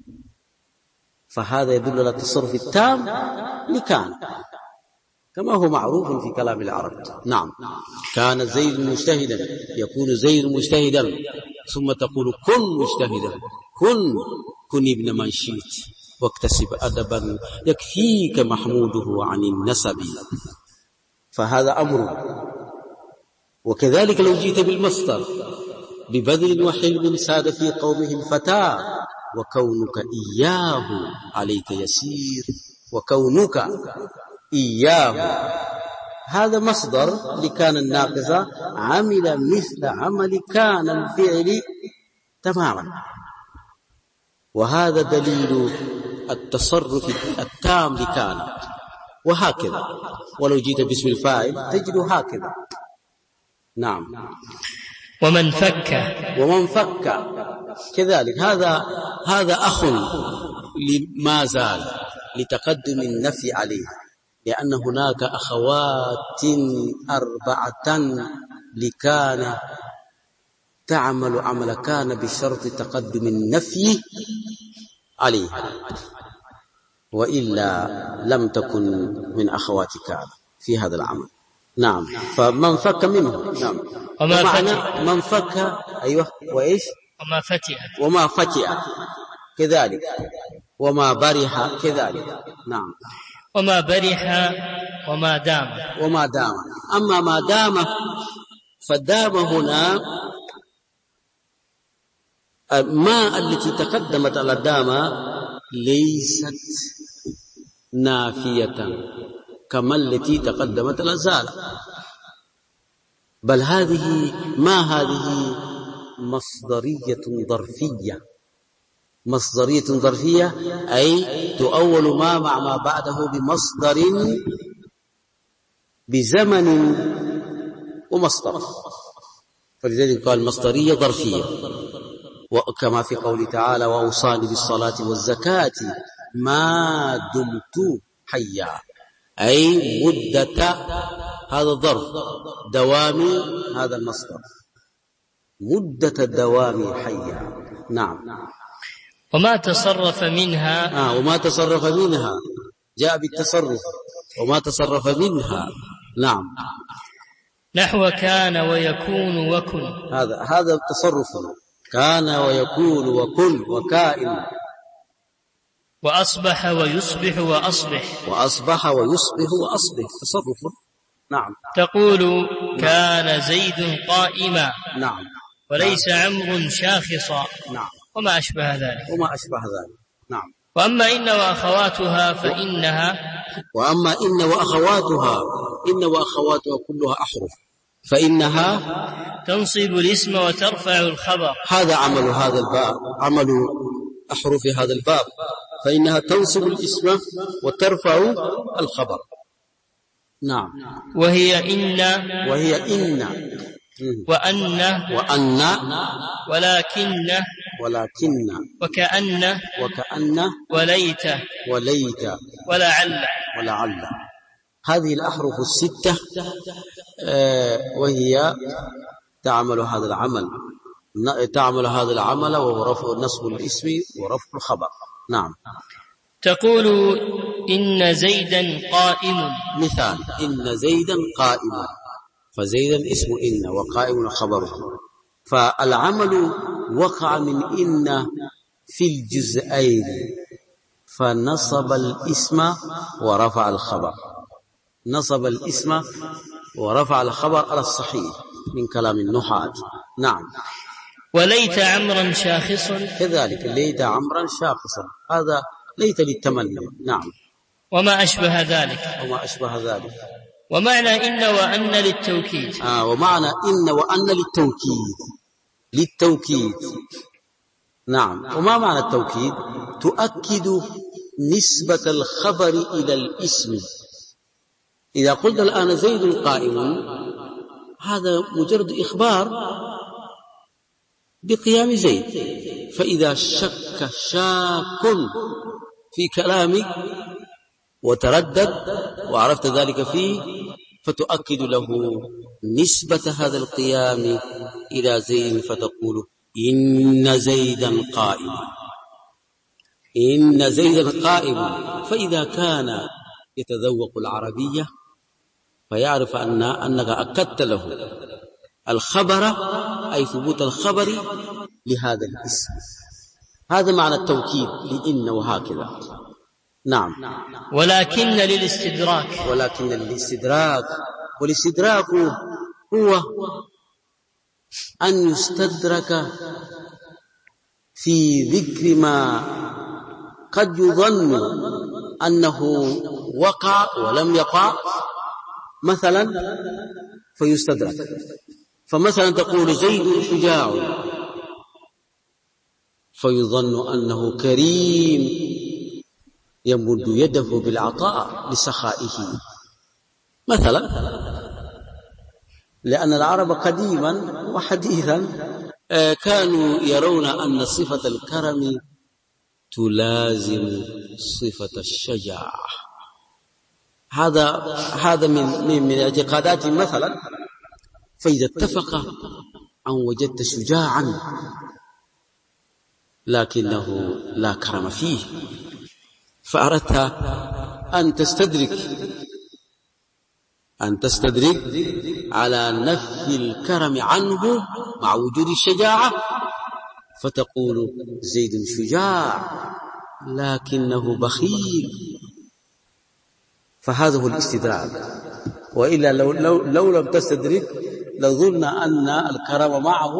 فهذا يدل على التصرف التام لكان، كما هو معروف في كلام العرب. نعم. كان زيد مجتهدا، يكون زيد مجتهدا، ثم تقول كن مجتهدا، كن ابن من شئت واكتسب أدبا يكفيك محموده عن النسب. فهذا أمر. وكذلك لو جئت بالمصدر ببذل وحلم ساد في قومه الفتى، وكونك إياه عليك يسير، وكونك إياه، هذا مصدر لكان الناقصة، عمل مثل عمل كان الفعل تماما، وهذا دليل التصرف التام لكان. وهكذا ولو جئت باسم الفاعل تجد هكذا. نعم. ومن فك كذلك، هذا أخ لما زال لتقدم النفي عليه، لأن هناك أخوات 4 لكان تعمل عمل كان بشرط تقدم النفي عليه، وإلا لم تكن من أخوات كان في هذا العمل. نعم. فمن فك منه. نعم. من فك. أيوة. وإيش؟ وما فتئ كذلك، وما برح كذلك. نعم. وما برح وما دام. أما ما دام فدام هنا ما التي تقدمت على دام ليست نافية كما التي تقدمت على زال، بل هذه مصدرية ظرفية، أي تؤول ما مع ما بعده بمصدر بزمن ومصدر، فلذلك قال مصدرية ظرفية. وكما في قول تعالى وأوصاني بالصلاة والزكاة ما دمت حيا، أي مدة، هذا الظرف، دوام هذا المصدر، مدة دوام حيا. نعم. وما تصرف منها وما تصرف منها، جاء بالتصرف، وما تصرف منها. نعم. نحو كان ويكون وكن، هذا التصرف، كان ويكون وكن وكائن. وأصبح ويصبح وأصبح، وأصبح ويصبح وأصبح، تصرف. نعم. تقول كان زيد قائما، نعم، وليس عمرو شاخصا. نعم، وما أشبه ذلك. نعم. وأما إن وأخواتها فإنها، وأما إن وأخواتها كلها أحرف، فإنها تنصب الاسم وترفع الخبر. هذا عمل هذا الباب، عمل أحرف هذا الباب، فإنها تنصب الاسم وترفع الخبر. نعم. وهي إن وأن ولكن وكأن وليت ولعل. هذه الأحرف الستة وهي تعمل هذا العمل، وهو رفع نصب الاسم ورفع الخبر. نعم. تقول إن زيدا قائم، مثال إن زيدا قائم، فزيدا اسم إن وقائم خبره، فالعمل وقع من إن في الجزئين، فنصب الاسم ورفع الخبر، نصب الاسم ورفع الخبر على الصحيح من كلام النحاة. نعم. وليت عمرا شاخصا، كذلك ليت عمرا شاخصا، هذا ليت للتمنى. نعم. وما أشبه ذلك. ومعنى إن وأن للتوكيد. ومعنى إن وأن للتوكيد. نعم. وما معنى التوكيد؟ تؤكد نسبة الخبر إلى الاسم. إذا قلت الآن زيد قائم، هذا مجرد إخبار بقيام زيد، فإذا شك شاك في كلامك وتردد وعرفت ذلك فيه، فتؤكد له نسبة هذا القيام إلى زيد، فتقول إن زيدا قائم. فإذا كان يتذوق العربية فيعرف أنك أكدت له الخبر، أي ثبوت الخبر لهذا الاسم. هذا معنى التوكيد لإن، وهكذا. نعم. ولكن للاستدراك. والاستدراك هو أن يستدرك في ذكر ما قد يظن أنه وقع ولم يقع، مثلا فيستدرك. فمثلا تقول زيد شجاع، فيظن أنه كريم يمد يده بالعطاء لسخائه مثلا، لأن العرب قديما وحديثا كانوا يرون أن صفة الكرم تلازم صفة الشجاعة. هذا من اعتقادات مثلا. فإذا اتفق أن وجدت شجاعا لكنه لا كرم فيه، فأردت أن تستدرك على نفي الكرم عنه مع وجود الشجاعة، فتقول زيد شجاع لكنه بخيل، فهذا هو الاستدراك. وإلا لو لم تستدرك لظن أن الكرم معه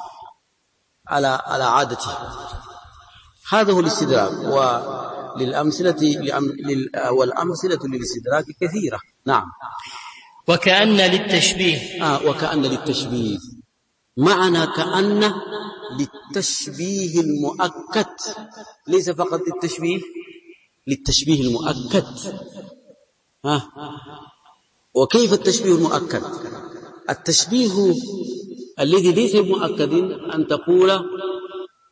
على عادته. هذا هو الاستدراك. والأمثلة للاستدراك كثيرة. نعم. وكأن للتشبيه. معنى كأن للتشبيه المؤكد، ليس فقط للتشبيه المؤكد. وكيف التشبيه المؤكد؟ التشبيه الذي ليس مؤكد أن تقول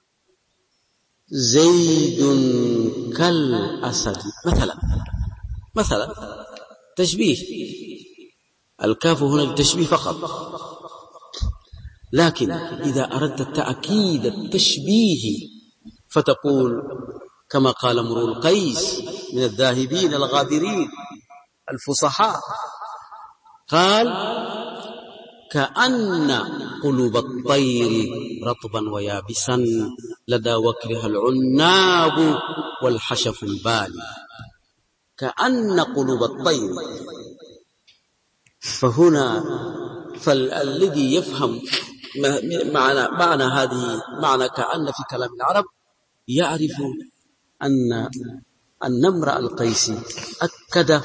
زيد كالأسد مثلا تشبيه، الكاف هنا للتشبيه فقط. لكن إذا أردت تأكيد التشبيه فتقول كما قال امرؤ القيس من الذاهبين الغابرين الفصحاء، قال: كأن قلوب الطير رطبا ويابسا لدى وكرها العناب والحشف البالي. كأن قلوب الطير. فهنا فالذي يفهم معنى كأن في كلام العرب يعرف أن امرأ القيس أكد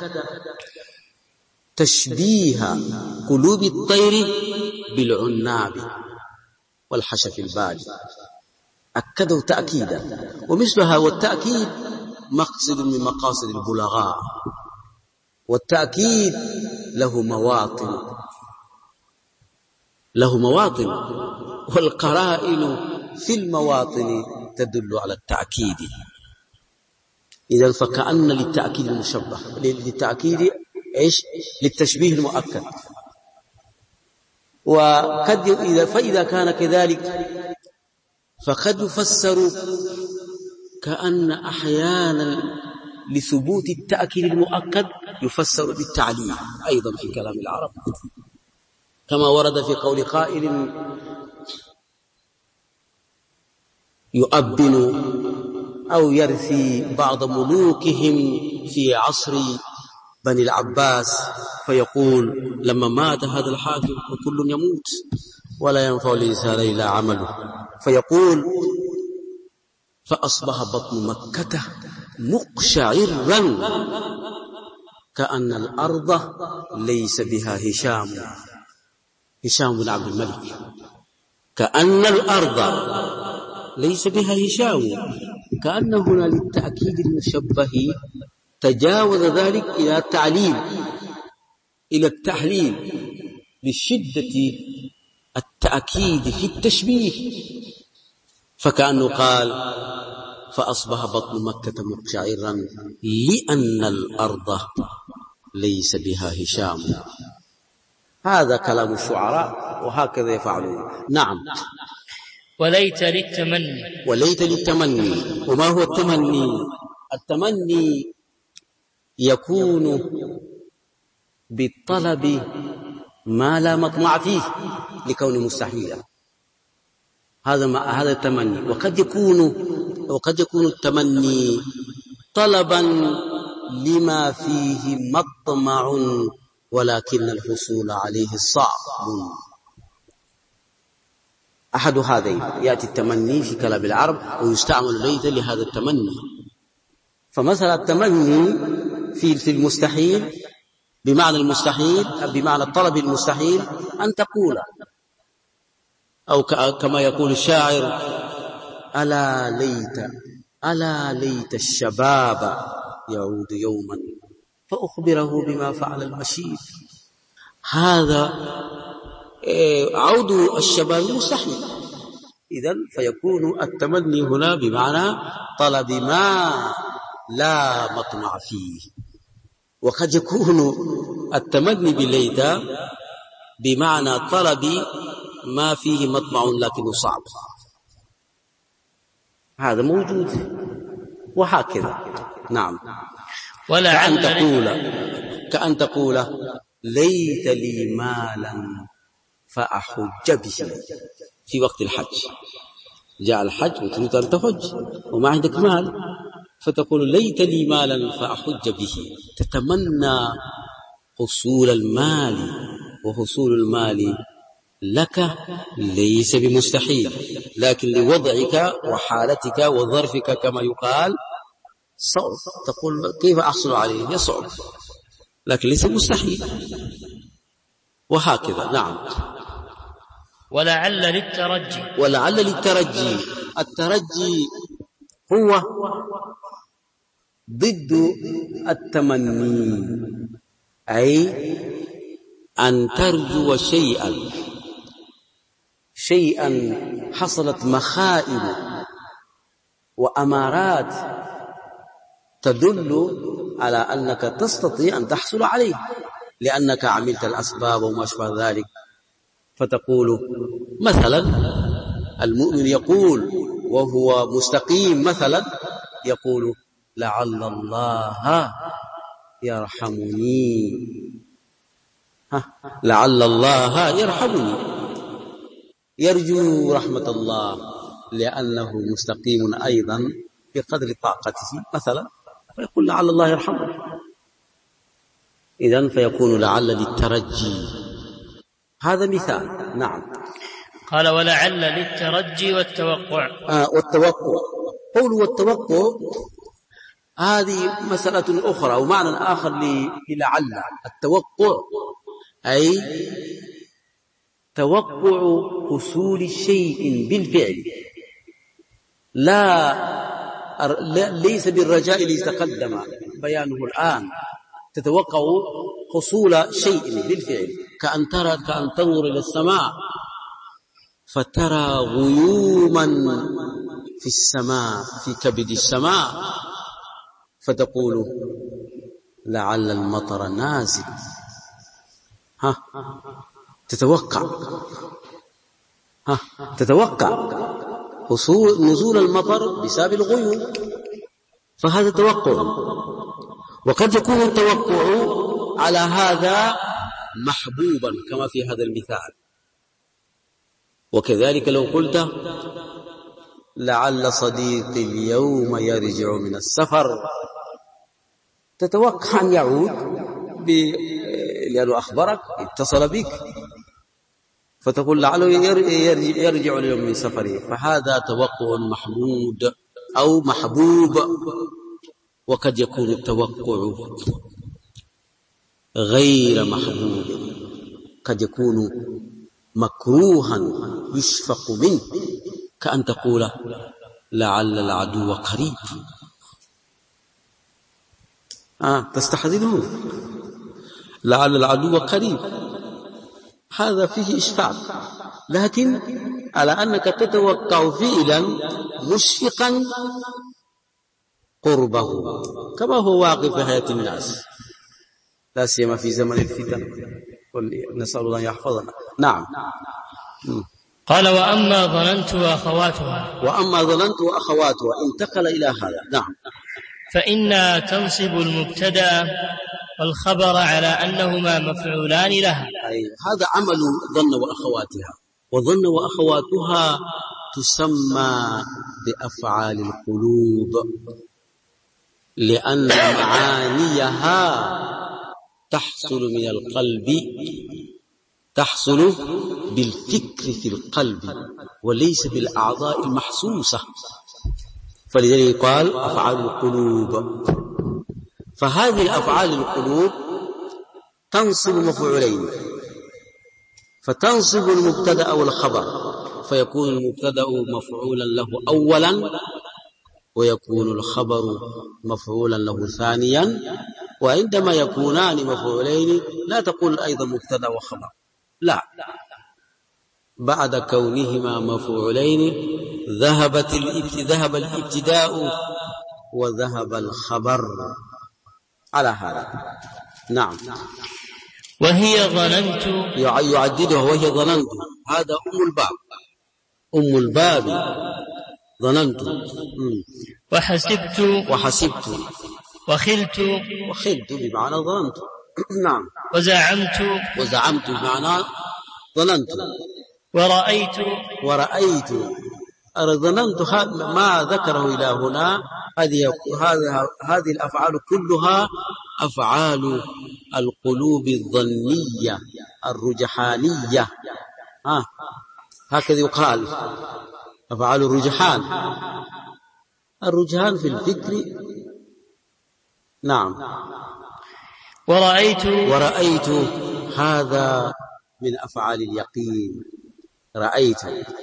تشبيه قلوب الطير بالعناب والحشف البالي، أكده تأكيدا. ومثلها والتأكيد مقصد من مقاصد البلغاء، والتأكيد له مواطن والقرائن في المواطن تدل على التأكيد. إذن فكأن للتأكيد المشبه، للتأكيد للتشبيه المؤكد. فإذا كان كذلك فقد يفسر كأن أحيانا لثبوت التأكيد المؤكد يفسر بالتعليل أيضا في كلام العرب، كما ورد في قول قائل: يؤبن أو يرثي بعض ملوكهم في عصر بني العباس، فيقول: لما مات هذا الحاكم وكل يموت ولا ينفع الإنسان إلا عمله، فيقول: فأصبح بطن مكة مقشعرا كأن الأرض ليس بها هشام بن عبد الملك، كأن الأرض ليس بها هشام. كأن هنا للتأكيد المشبه تجاوز ذلك إلى التحليل لشدة التأكيد في التشبيه، فكأنه قال: فأصبح بطن مكة مقشعرا لأن الأرض ليس بها هشام. هذا كلام الشعراء وهكذا يفعلون. نعم. وليت للتمني. وما هو التمني؟ التمني يكون بالطلب ما لا مطمع فيه لكونه مستحيلا، هذا التمني. وقد يكون التمني طلبا لما فيه مطمع ولكن الحصول عليه صعب. أحد هذين يأتي التمني في كلام العرب ويستعمل ليت لهذا التمني. فمثلا التمني في المستحيل بمعنى المستحيل، بمعنى الطلب المستحيل، أن تقول أو كما يقول الشاعر: ألا ليت الشباب يعود يوما فأخبره بما فعل المشيب. هذا عود الشباب مستحيل. إذن فيكون التمني هنا بمعنى طلب ما لا مطمع فيه. وقد يكون التمني بليت بمعنى طلب ما فيه مطمع لكنه صعب. هذا موجود وهكذا. نعم. كأن تقول ليت لي مالا فأحج به في وقت الحج. جاء الحج وتريد أن تحج وما عندك مال، فتقول ليت لي مالا فأحج به، تتمنى حصول المال، وحصول المال لك ليس بمستحيل، لكن لوضعك وحالتك وظرفك كما يقال صعب. تقول كيف أحصل عليه؟ يصعب، لكن ليس مستحيل، وهكذا. نعم. ولعل للترجي. الترجي هو ضد التمني، أي أن ترجو شيئا حصلت مخائل وأمارات تدل على أنك تستطيع أن تحصل عليه، لأنك عملت الأسباب وما أشبه ذلك. فتقول مثلا المؤمن يقول وهو مستقيم مثلا، يقول لعل الله يرحمني، لعل الله يرحمني، يرجو رحمة الله لأنه مستقيم أيضا بقدر طاقته مثلا، فيقول لعل الله يرحمني. إذن فيكون لعل للترجي. هذا مثال. نعم. قال ولعل للترجي والتوقع. والتوقع، قول والتوقع هذه مسألة أخرى ومعنى آخر للعل. التوقع أي توقع حصول شيء بالفعل، ليس بالرجاء الذي تقدم بيانه الآن. تتوقع حصول شيء بالفعل، كأن تنظر إلى السماء فترى غيوما في السماء، في كبد السماء، فتقول لعل المطر نازل. تتوقع حصول نزول المطر بسبب الغيوم، فهذا توقع. وقد يكون التوقع على هذا محبوبا كما في هذا المثال. وكذلك لو قلت لعل صديقي اليوم يرجع من السفر، تتوقع أن يعود لأنه أخبرك اتصل بك، فتقول لعله يرجع اليوم من سفره، فهذا توقع محمود أو محبوب. وقد يكون التوقع غير محبوب، قد يكون مكروها يشفق منه، كأن تقول لعل العدو قريب. تستحضرون لعل العدو قريب، هذا فيه إشفاق، لكن على أنك تتوقع فعلا مشفقا قربه، كما هو واقع في حياة الناس، لا سيما في زمن الفتن، نسأل الله أن يحفظنا. نعم. قال وأما ظننت وأخواتها. وأما ظننت وأخواتها انتقل إلى هذا. نعم. فإنها تنصب المبتدأ والخبر على أنهما مفعولان لها. هذا عمل ظن وأخواتها. وظن وأخواتها تسمى بأفعال القلوب، لأن معانيها تحصل من القلب، تحصل بالفكر في القلب وليس بالأعضاء المحسوسة، فلذلك قال أفعال القلوب. فهذه أفعال القلوب تنصب مفعولين، فتنصب المبتدأ والخبر، فيكون المبتدأ مفعولا له أولا، ويكون الخبر مفعولا له ثانيا. وعندما يكونان مفعولين لا تقول أيضا مبتدأ وخبر، لا، بعد كونهما مفعولين ذهب الابتداء وذهب الخبر على هذا. نعم. وهي ظننت، يعددها وهي ظننت، هذا أم الباب ظننت. وحسبت وخلت بمعنى ظننت. نعم. وزعمت بمعنى ظننت. ورأيت ظننت. ما ذكره إلى هنا هذه الأفعال كلها أفعال القلوب الظنية الرجحانية، هكذا يقال، أفعال الرجحان في الفكر. نعم. ورأيت هذا من أفعال اليقين. رأيت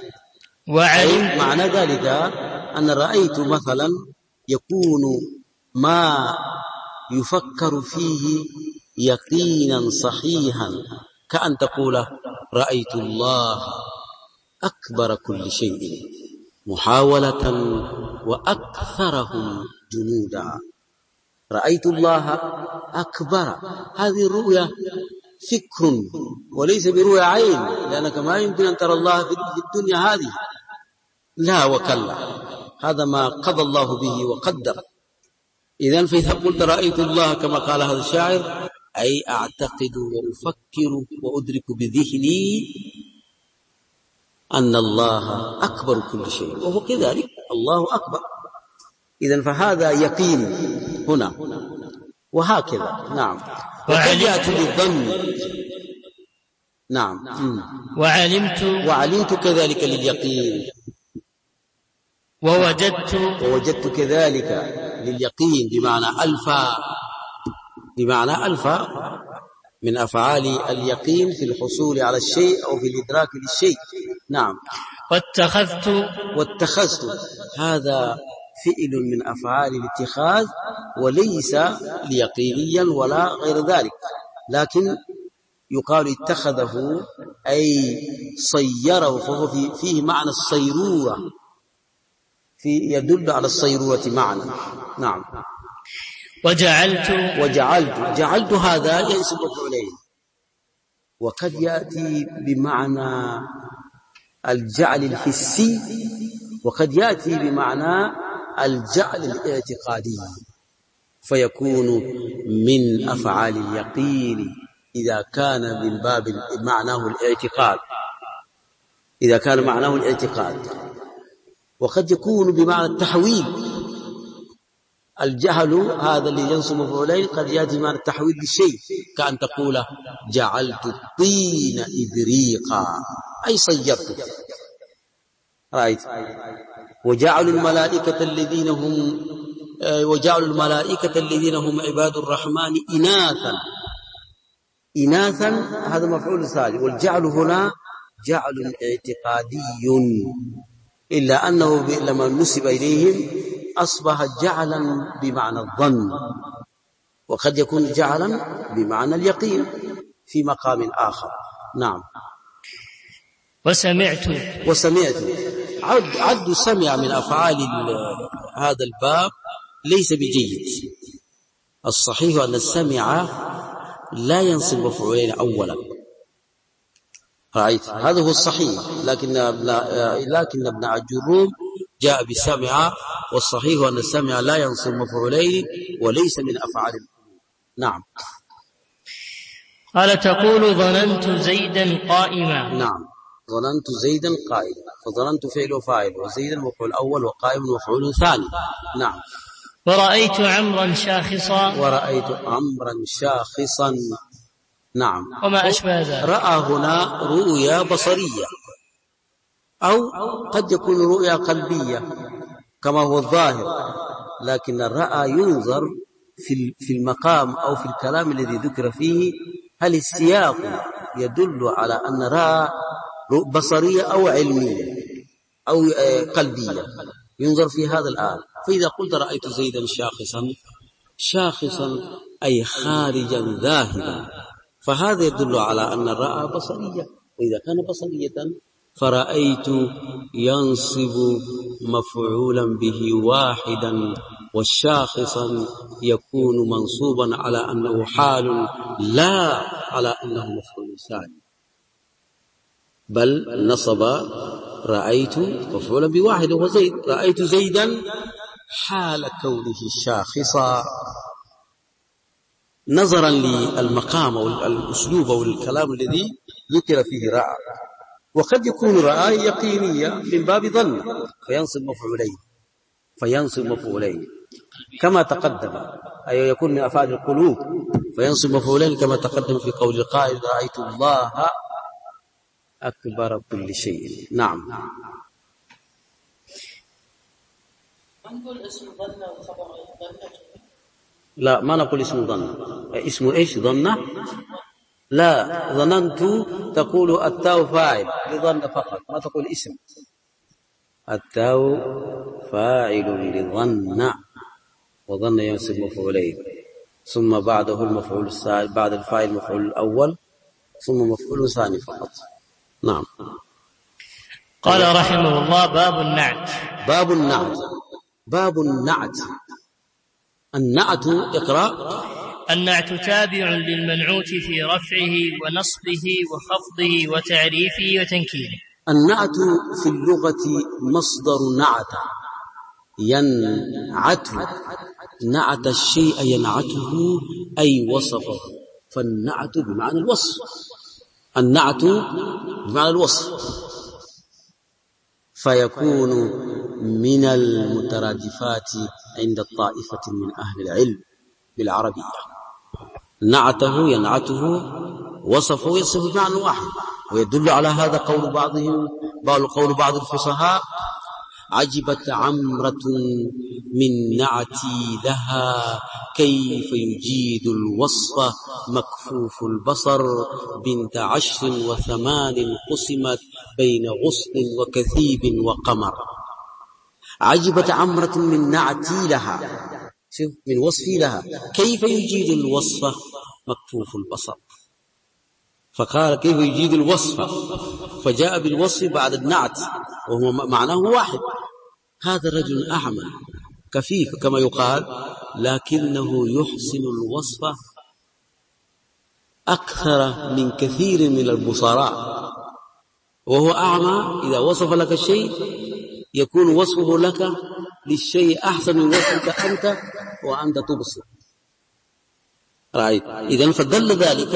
معنى ذلك أن رأيت مثلا يكون ما يفكر فيه يقينا صحيحا، كأن تقول رأيت الله أكبر كل شيء محاولة وأكثرهم جنودا. رأيت الله أكبر، هذه الرؤيا فكر وليس برؤيا عين، لأنك ما يمكن أن ترى الله في الدنيا هذه، لا وكلا، هذا ما قضى الله به وقدر. إذن فإذا قلت رأيت الله كما قال هذا الشاعر، أي أعتقد وأفكر وأدرك بذهني أن الله أكبر كل شيء، وهو كذلك الله أكبر. إذن فهذا يقين هنا، وهكذا. نعم. وقد يأتي بالظن. نعم. وعلمت كذلك لليقين، ووجدت كذلك لليقين، بمعنى ألفا من أفعال اليقين في الحصول على الشيء أو في الإدراك للشيء. نعم. واتخذت هذا فعل من أفعال الاتخاذ، وليس ليقينيا ولا غير ذلك، لكن يقال اتخذه أي صيره، فهو فيه معنى الصيرورة، يدل على الصيرورة معنى. نعم. جعلت هذا ينسب مفعولين، وقد يأتي بمعنى الجعل الحسي، وقد يأتي بمعنى الجعل الاعتقادي، فيكون من أفعال اليقين إذا كان من باب معناه الاعتقاد، إذا كان معناه الاعتقاد. وقد يكون بمعنى التحويل، الجهل هذا اللي ينصب مفعولين قد يأتي بمعنى التحويل للشيء، كأن تقول جعلت الطين إبريقا، أي صيرته. رأيت. وجعلوا الملائكة الذين هم عباد الرحمن إناثا، هذا مفعول ثاني، والجعل هنا جعل اعتقادي، إلا أنه لما نسب إليهم أصبح جعلا بمعنى الظن، وقد يكون جعلا بمعنى اليقين في مقام آخر. نعم. وسمعت عد سمع من أفعال هذا الباب ليس بجيد. الصحيح أن السمع لا ينصب مفعولين أولا. رأيت، هذا هو الصحيح، لكن ابن عجروم جاء بسمع، والصحيح أن السمع لا ينصب مفعولين وليس من أفعال. نعم. قال تقول ظننت زيدا قائما. نعم، ظننت زيدا قائما، فظننت فعل وفاعل، وزيدا مفعول أول، وقائم مفعول ثاني. نعم. ورأيت عمرا شاخصا. نعم. وما أشبه ذلك. رأى هنا رؤيا بصرية، أو قد يكون رؤيا قلبية كما هو الظاهر، لكن الرأى ينظر في المقام أو في الكلام الذي ذكر فيه، هل السياق يدل على أن رأى بصرية أو علمية أو قلبية، ينظر في هذا الآن. فإذا قلت رأيت زيدا شاخصا أي خارجا ذاهبا، فهذا يدل على أن الرأى بصرية، وإذا كان بصرية فرأيت ينصب مفعولا به واحدا، والشاخصا يكون منصوبا على أنه حال لا على أنه مفعول ثاني، بل نصب رأيت مفعولا بواحد وهو زيد. رأيت زيدا حال كونه شاخصا، نظرا للمقام أو الأسلوب أو الكلام الذي ذكر فيه رأى. وقد يكون رأى يقينية من باب ظن فينصب مفعولين كما تقدم، أي يكون من أفعال القلوب فينصب مفعولين كما تقدم في قول القائل رأيت الله أكبر كل شيء. نعم. لا، ما نقول اسم ظن. اسم ايش؟ ظن؟ لا، ظننت تقول التاء فاعل لظن فقط، ما تقول اسم. التاء فاعل لظن، وظن ينصب مفعولين، ثم بعده المفعول الثاني، بعد الفاعل المفعول الأول، ثم مفعول ثاني فقط. نعم. قال رحمه الله: باب النعت. باب النعت النعت اقرأ. النعت تابع للمنعوت في رفعه ونصبه وخفضه وتعريفه وتنكيره. النعت في اللغة مصدر نعت، ينعت، نعت الشيء ينعته أي وصفه، فالنعت بمعنى الوصف، النعت بمعنى الوصف، فيكون من المترادفات عند الطائفة من أهل العلم بالعربية. نعته ينعته، وصفه يصف بمعنى واحد. ويدل على هذا قول بعض الفصحاء: عجبت عمرة من نعتي لها كيف يجيد الوصف مكفوف البصر بنت 10 و8 قسمت بين غصن وكثيب وقمر. عجبت عمرة من نعتي لها، شوف من وصفي لها، كيف يجيد الوصف مكفوف البصر، فقال كيف يجيد الوصف، فجاء بالوصف بعد النعت وهو معناه واحد. هذا الرجل أعمى كفيف كما يقال، لكنه يحسن الوصف أكثر من كثير من البصراء. وهو أعمى إذا وصف لك الشيء يكون وصفه لك للشيء أحسن من وصفك أنت وأنت تبصر. رأيت؟ إذن فدل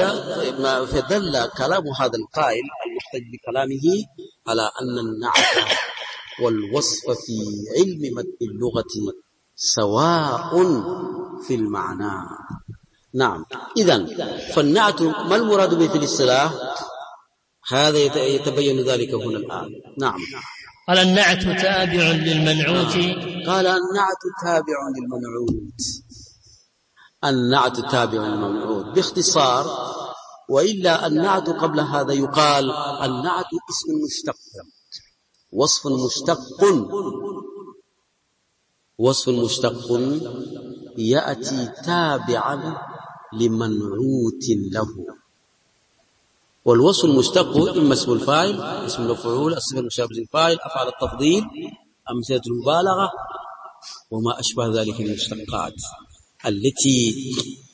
كلام هذا القائل المحتج بكلامه على أن النعت والوصف في علم اللغة سواء في المعنى. نعم. إذن فالنعت ما المراد به في الاصطلاح؟ هذا يتبين ذلك هنا الآن. نعم. قال النعت تابع للمنعوت. قال النعت تابع للمنعوت، النعت تابع للمنعوت باختصار. وإلا النعت قبل هذا يقال النعت اسم مشتق، وصف مشتق يأتي تابعا لمنعوت له. والوصف المشتق إما اسم الفاعل، اسم المفعول، الصفة المشابهة للفاعل، أفعال التفضيل، أمثلة المبالغة، وما أشبه ذلك من المشتقات التي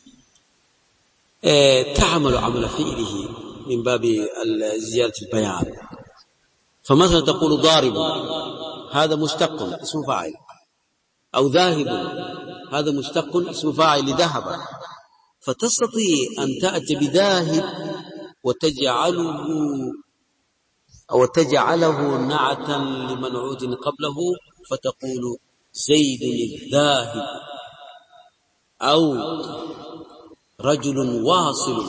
تعمل عمل فعله من باب زيادة البيان. فمثلا تقول ضارب، هذا مشتق اسم فاعل، أو ذاهب، هذا مشتق اسم فاعل لذهب. فتستطيع أن تأتي بذاهب وتجعله نعتا لمنعوت قبله، فتقول زيد الذاهب، أو رجل واصل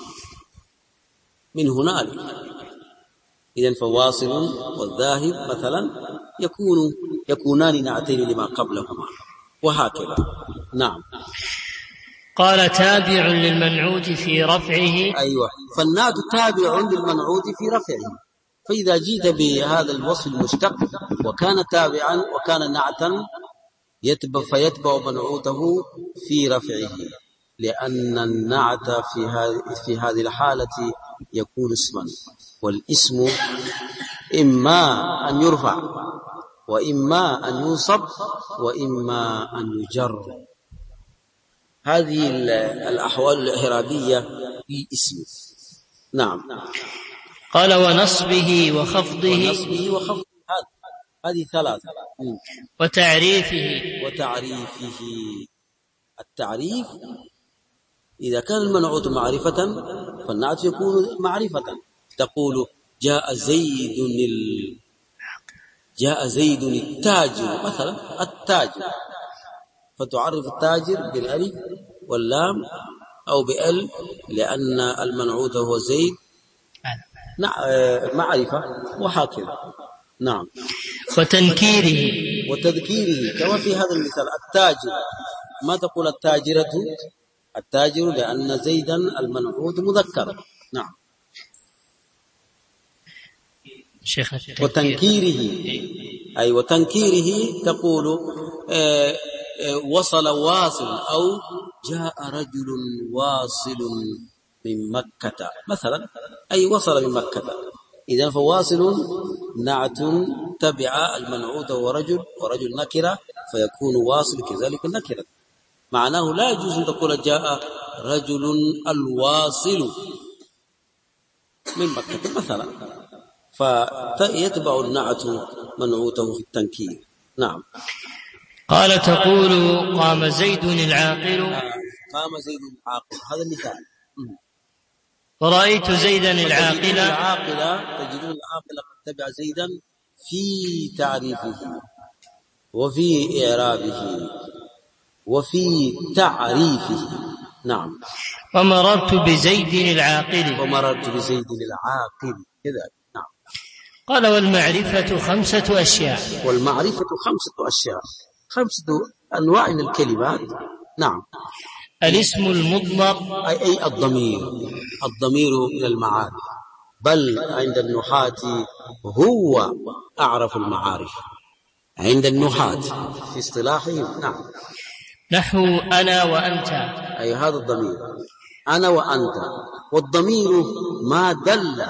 من هنالك. إذن فواصل والذاهب مثلا يكونان نعتين لما قبلهما، وهكذا. نعم. قال تابع للمنعوت في رفعه. أيوة، فالنعت تابع للمنعوت في رفعه. فإذا جيت بهذا الوصف المشتق وكان تابعا وكان نعتا فيتبع منعوته في رفعه، لأن النعت في هذه الحالة يكون اسما، والاسم إما أن يرفع وإما أن ينصب وإما أن يجر. هذه الأحوال الإعرابية في اسم. نعم. قال ونصبه وخفضه. هذه ثلاثة. وتعريفه. التعريف إذا كان المنعوت معرفة فالنعت يكون معرفة. تقول جاء زيد التاجر مثلا، التاجر، فتعرف التاجر بالألف واللام أو بأل، لأن المنعوت هو زيد معرفة، وهكذا. نعم. وتذكيره كما في هذا المثال التاجر، ما تقول التاجر لأن زيدا المنعوت مذكر. نعم. وتنكيره تقول وصل واصل، أو جاء رجل واصل من مكة مثلا، أي وصل من مكة. إذن فواصل نعت تبع المنعوت ورجل نكرة، فيكون واصل كذلك نكرة. معناه لا يجوز أن تقول جاء رجل الواصل من مكة مثلا، فيتبع النعت منعوته في التنكير. نعم. قال تقول قام زيد العاقل. قام زيد العاقل، هذا المثال. ورأيت زيدا العاقل. تجدون العاقل قد تبع زيدا في تعريفه وفي إعرابه وفي تعريفه. نعم. ومررت بزيد العاقل. كذلك. نعم. قال والمعرفة 5 أشياء. والمعرفة 5 أشياء، 5 أنواع من الكلمات. نعم. الاسم المضمر، أي الضمير من المعارف، بل عند النحاة هو أعرف المعارف عند النحاة في اصطلاحهم. نعم. نحو أنا وأنت، أي هذا الضمير أنا وأنت. والضمير ما دل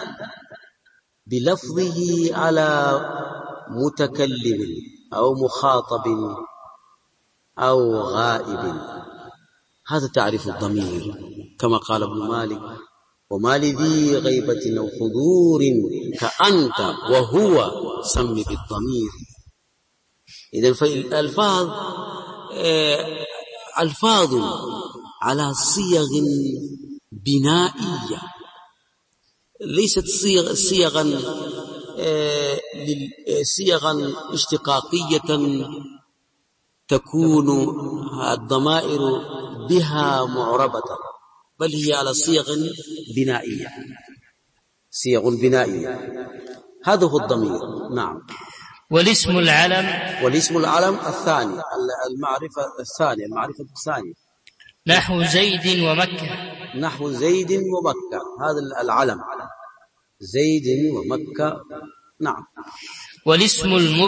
بلفظه على متكلم أو مخاطب أو غائب، هذا تعريف الضمير، كما قال ابن مالك: وما لذي غيبة أو حضور كأنت وهو سم بالضمير. إذن فالألفاظ ألفاظ على صيغ بنائية، ليست صيغا اشتقاقية تكون الضمائر بها معربة، بل هي على صيغ بنائية. هذا هو الضمير. نعم. والاسم العلم الثاني، المعرفة الثانية، نحو زيد ومكة. هذا العلم، زيد ومكة. نعم. والاسم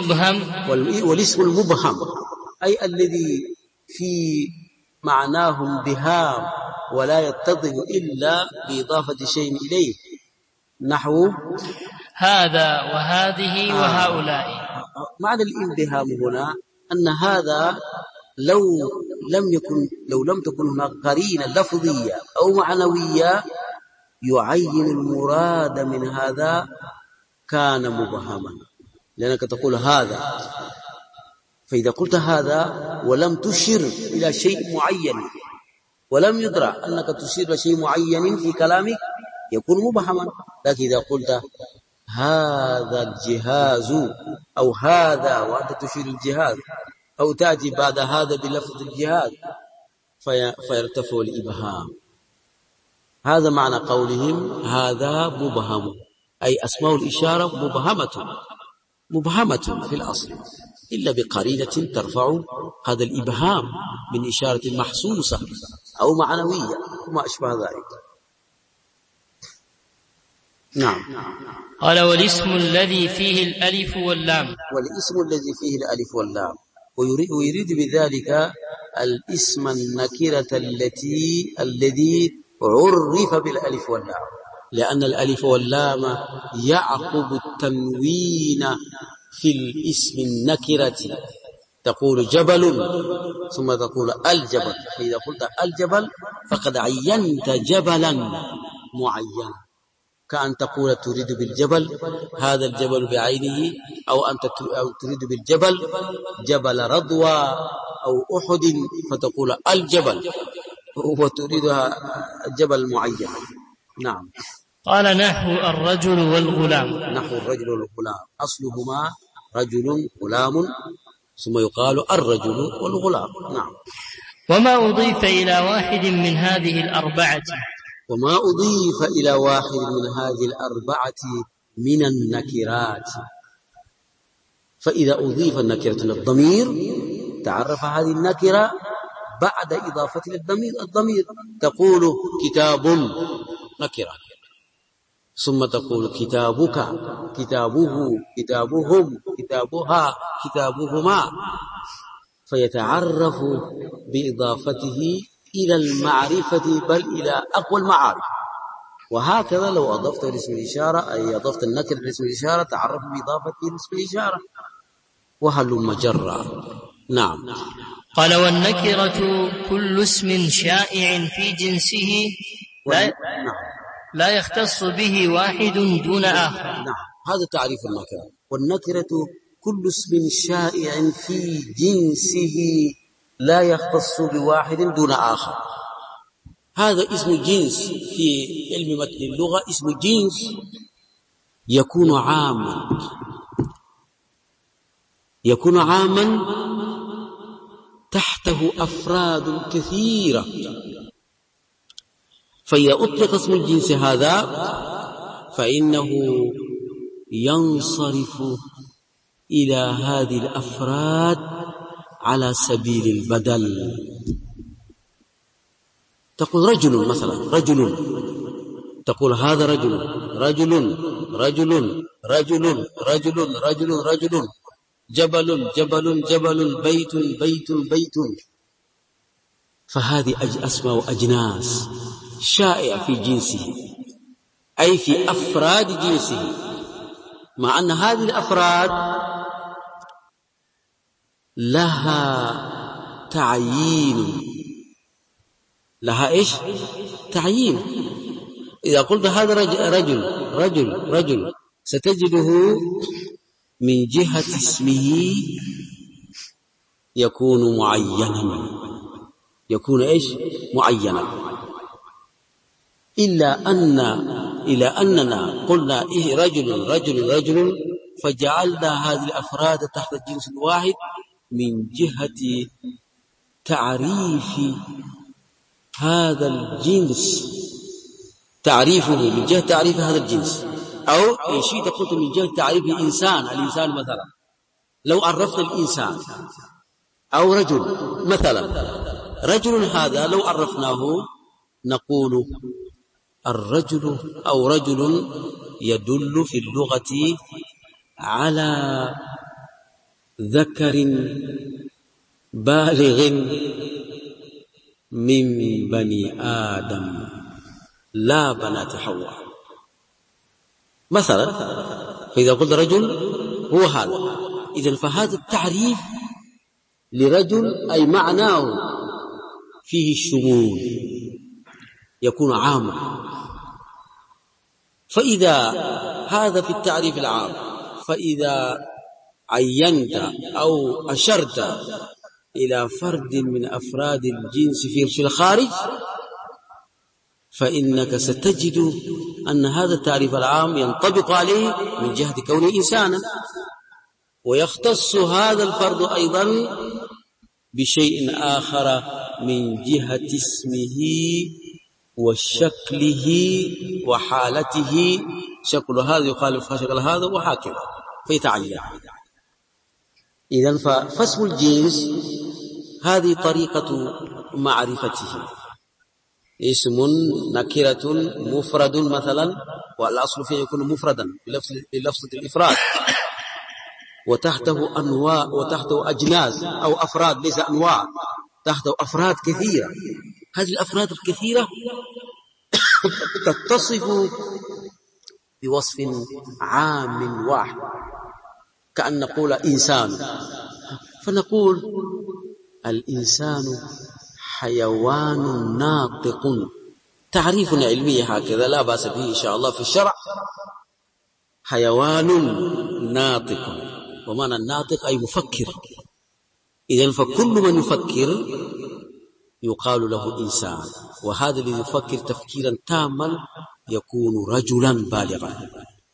المبهم، أي الذي في معناه بهام ولا يتضح إلا بإضافة شيء إليه، نحو هذا وهذه وهؤلاء. معنى الانبهام هنا أن هذا لو لم تكن هناك قرينة لفظية أو معنوية يعين المراد من هذا كان مبهما، لأنك تقول هذا، فإذا قلت هذا ولم تشر إلى شيء معين ولم يدرى أنك تشير إلى شيء معين في كلامك يكون مبهما. لكن إذا قلت هذا الجهاز أو هذا وأنت تشير الجهاز، أو تأتي بعد هذا بلفظ الجهاز فيرتفع الإبهام. هذا معنى قولهم هذا مبهم، أي أسماء الإشارة مبهمة في الأصل، إلا بقرينة ترفع هذا الإبهام من إشارة محسوسة أو معنوية وما أشبه ذلك. نعم. قال والاسم الذي فيه الألف واللام. ويريد بذلك الاسم النكرة الذي عرف بالألف واللام، لأن الألف واللام يعقب التنوين في الاسم النكرة. تقول جبل ثم تقول الجبل، فإذا قلت الجبل فقد عينت جبلا معينا، كأن تقول تريد بالجبل هذا الجبل بعينه، أو تريد بالجبل جبل رضوى أو أحد، فتقول الجبل وتريدها الجبل معين. نعم. قال نحو الرجل والغلام. أصلهما رجل غلام، ثم يقال الرجل والغلام. نعم. وما أضيف إلى واحد من هذه الأربعة من النكرات، فإذا أضيف النكرة للضمير تعرف هذه النكرة بعد إضافة الضمير. تقول كتاب نكرة، ثم تقول كتابك، كتابه، كتابهم، كتابها، كتابهما، فيتعرف بإضافته إلى المعرفة بل إلى أقوى المعارف. وهكذا لو أضفت لاسم الإشارة، أي أضفت النكرة لاسم الإشارة، تعرف بإضافته لاسم الإشارة، وهل مجرى. نعم. قال والنكرة كل اسم شائع في جنسه لا يختص به واحد دون آخر. نعم، هذا تعريف النكرة. والنكرة كل اسم شائع في جنسه لا يختص بواحد دون آخر. هذا اسم جنس في علم متن اللغة. اسم جنس يكون عاما تحته أفراد كثيرة. فإذا أطلق اسم الجنس هذا فإنه ينصرف إلى هذه الأفراد على سبيل البدل. تقول رجل مثلا، رجل، تقول هذا رجل، رجل رجل رجل رجل رجل رجل، جبل جبل جبل، بيت بيت بيت. فهذه أسماء أجناس شائع في جنسه، أي في أفراد جنسه، مع أن هذه الأفراد لها تعيين. لها إيش؟ تعيين. إذا قلت هذا رجل رجل رجل ستجده من جهة اسمه يكون معينا، يكون إيش؟ معينا. إلا أننا قلنا إيه رجل رجل رجل، فجعلنا هذه الأفراد تحت الجنس الواحد من جهة تعريف هذا الجنس، تعريفه من جهة تعريف هذا الجنس. أو إن شئت قلت من جهة تعريف الإنسان مثلا، لو عرفنا الإنسان أو رجل مثلا، رجل هذا لو عرفناه نقول الرجل أو رجل يدل في اللغة على ذكر بالغ من بني آدم لا بنات حواء مثلا. فإذا قلت رجل هو هذا، إذن فهذا التعريف لرجل أي معناه فيه الشمول، يكون عاما. فإذا هذا في التعريف العام، فإذا عينت أو أشرت إلى فرد من أفراد الجنس في الخارج، فإنك ستجد أن هذا التعريف العام ينطبق عليه من جهة كونه إنسانا، ويختص هذا الفرد أيضا بشيء آخر من جهة اسمه وشكله وحالته. شكل هذا يخالف شكل هذا وهكذا فيتعين. إذن فاسم الجنس هذه طريقة معرفته. اسم نكرة مفرد مثلا، والأصل فيه يكون مفردا بلفظة الإفراد، وتحته أنواع وتحته أجناس أو أفراد، ليس أنواع، تحته أفراد كثيرة. هذه الأفراد الكثيرة تتصف بوصف عام واحد، كأن نقول إنسان، فنقول الإنسان حيوان ناطق. تعريف علمي هكذا لا بأس به إن شاء الله في الشرع. حيوان ناطق، ومعنى الناطق أي مفكر. إذن فكل من يفكر يقال له إنسان، وهذا الذي يفكر تفكيرا تاما يكون رجلا بالغا،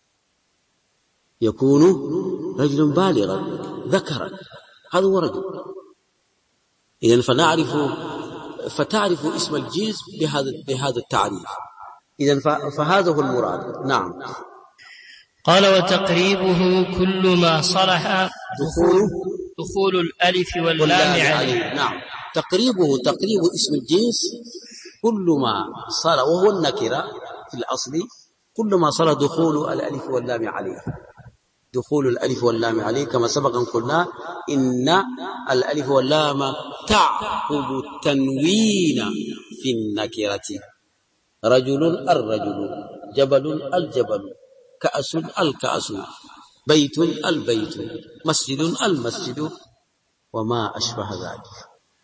يكون رجلا بالغا ذكرا، هذا هو رجل. إذن فتعرف اسم الجنس بهذا التعريف. إذن فهذا هو المراد. نعم. قال وتقريبه كل ما صلح دخول الألف واللام عليه. نعم، تقريب اسم الجنس كل ما صلح، وهو النكرة في الأصل، كل ما صلح دخول الألف واللام عليه. دخول الألف واللام عليه كما سبق أن قلنا إن الألف واللام تعقب التنوين في النكرة. رجل الرجل، جبل الجبل، كأس الكأس، بيت البيت، مسجد المسجد، وما أشبه ذلك.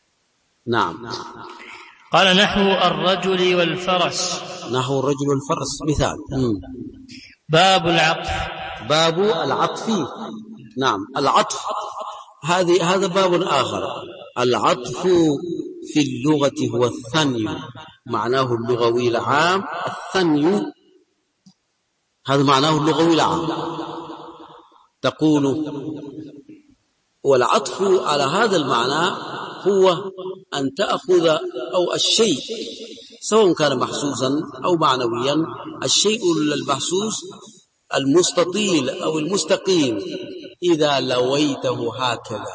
نعم. قال نحو الرجل والفرس. نحو الرجل والفرس مثال. باب العطف. باب العطف. نعم. العطف هذا باب آخر. العطف في اللغة هو الثني، معناه اللغوي العام الثني، هذا معناه اللغوي العام. تقول والعطف على هذا المعنى هو أن تأخذ أو الشيء سواء كان محسوسا أو معنويا، الشيء المحسوس المستطيل أو المستقيم إذا لويته هكذا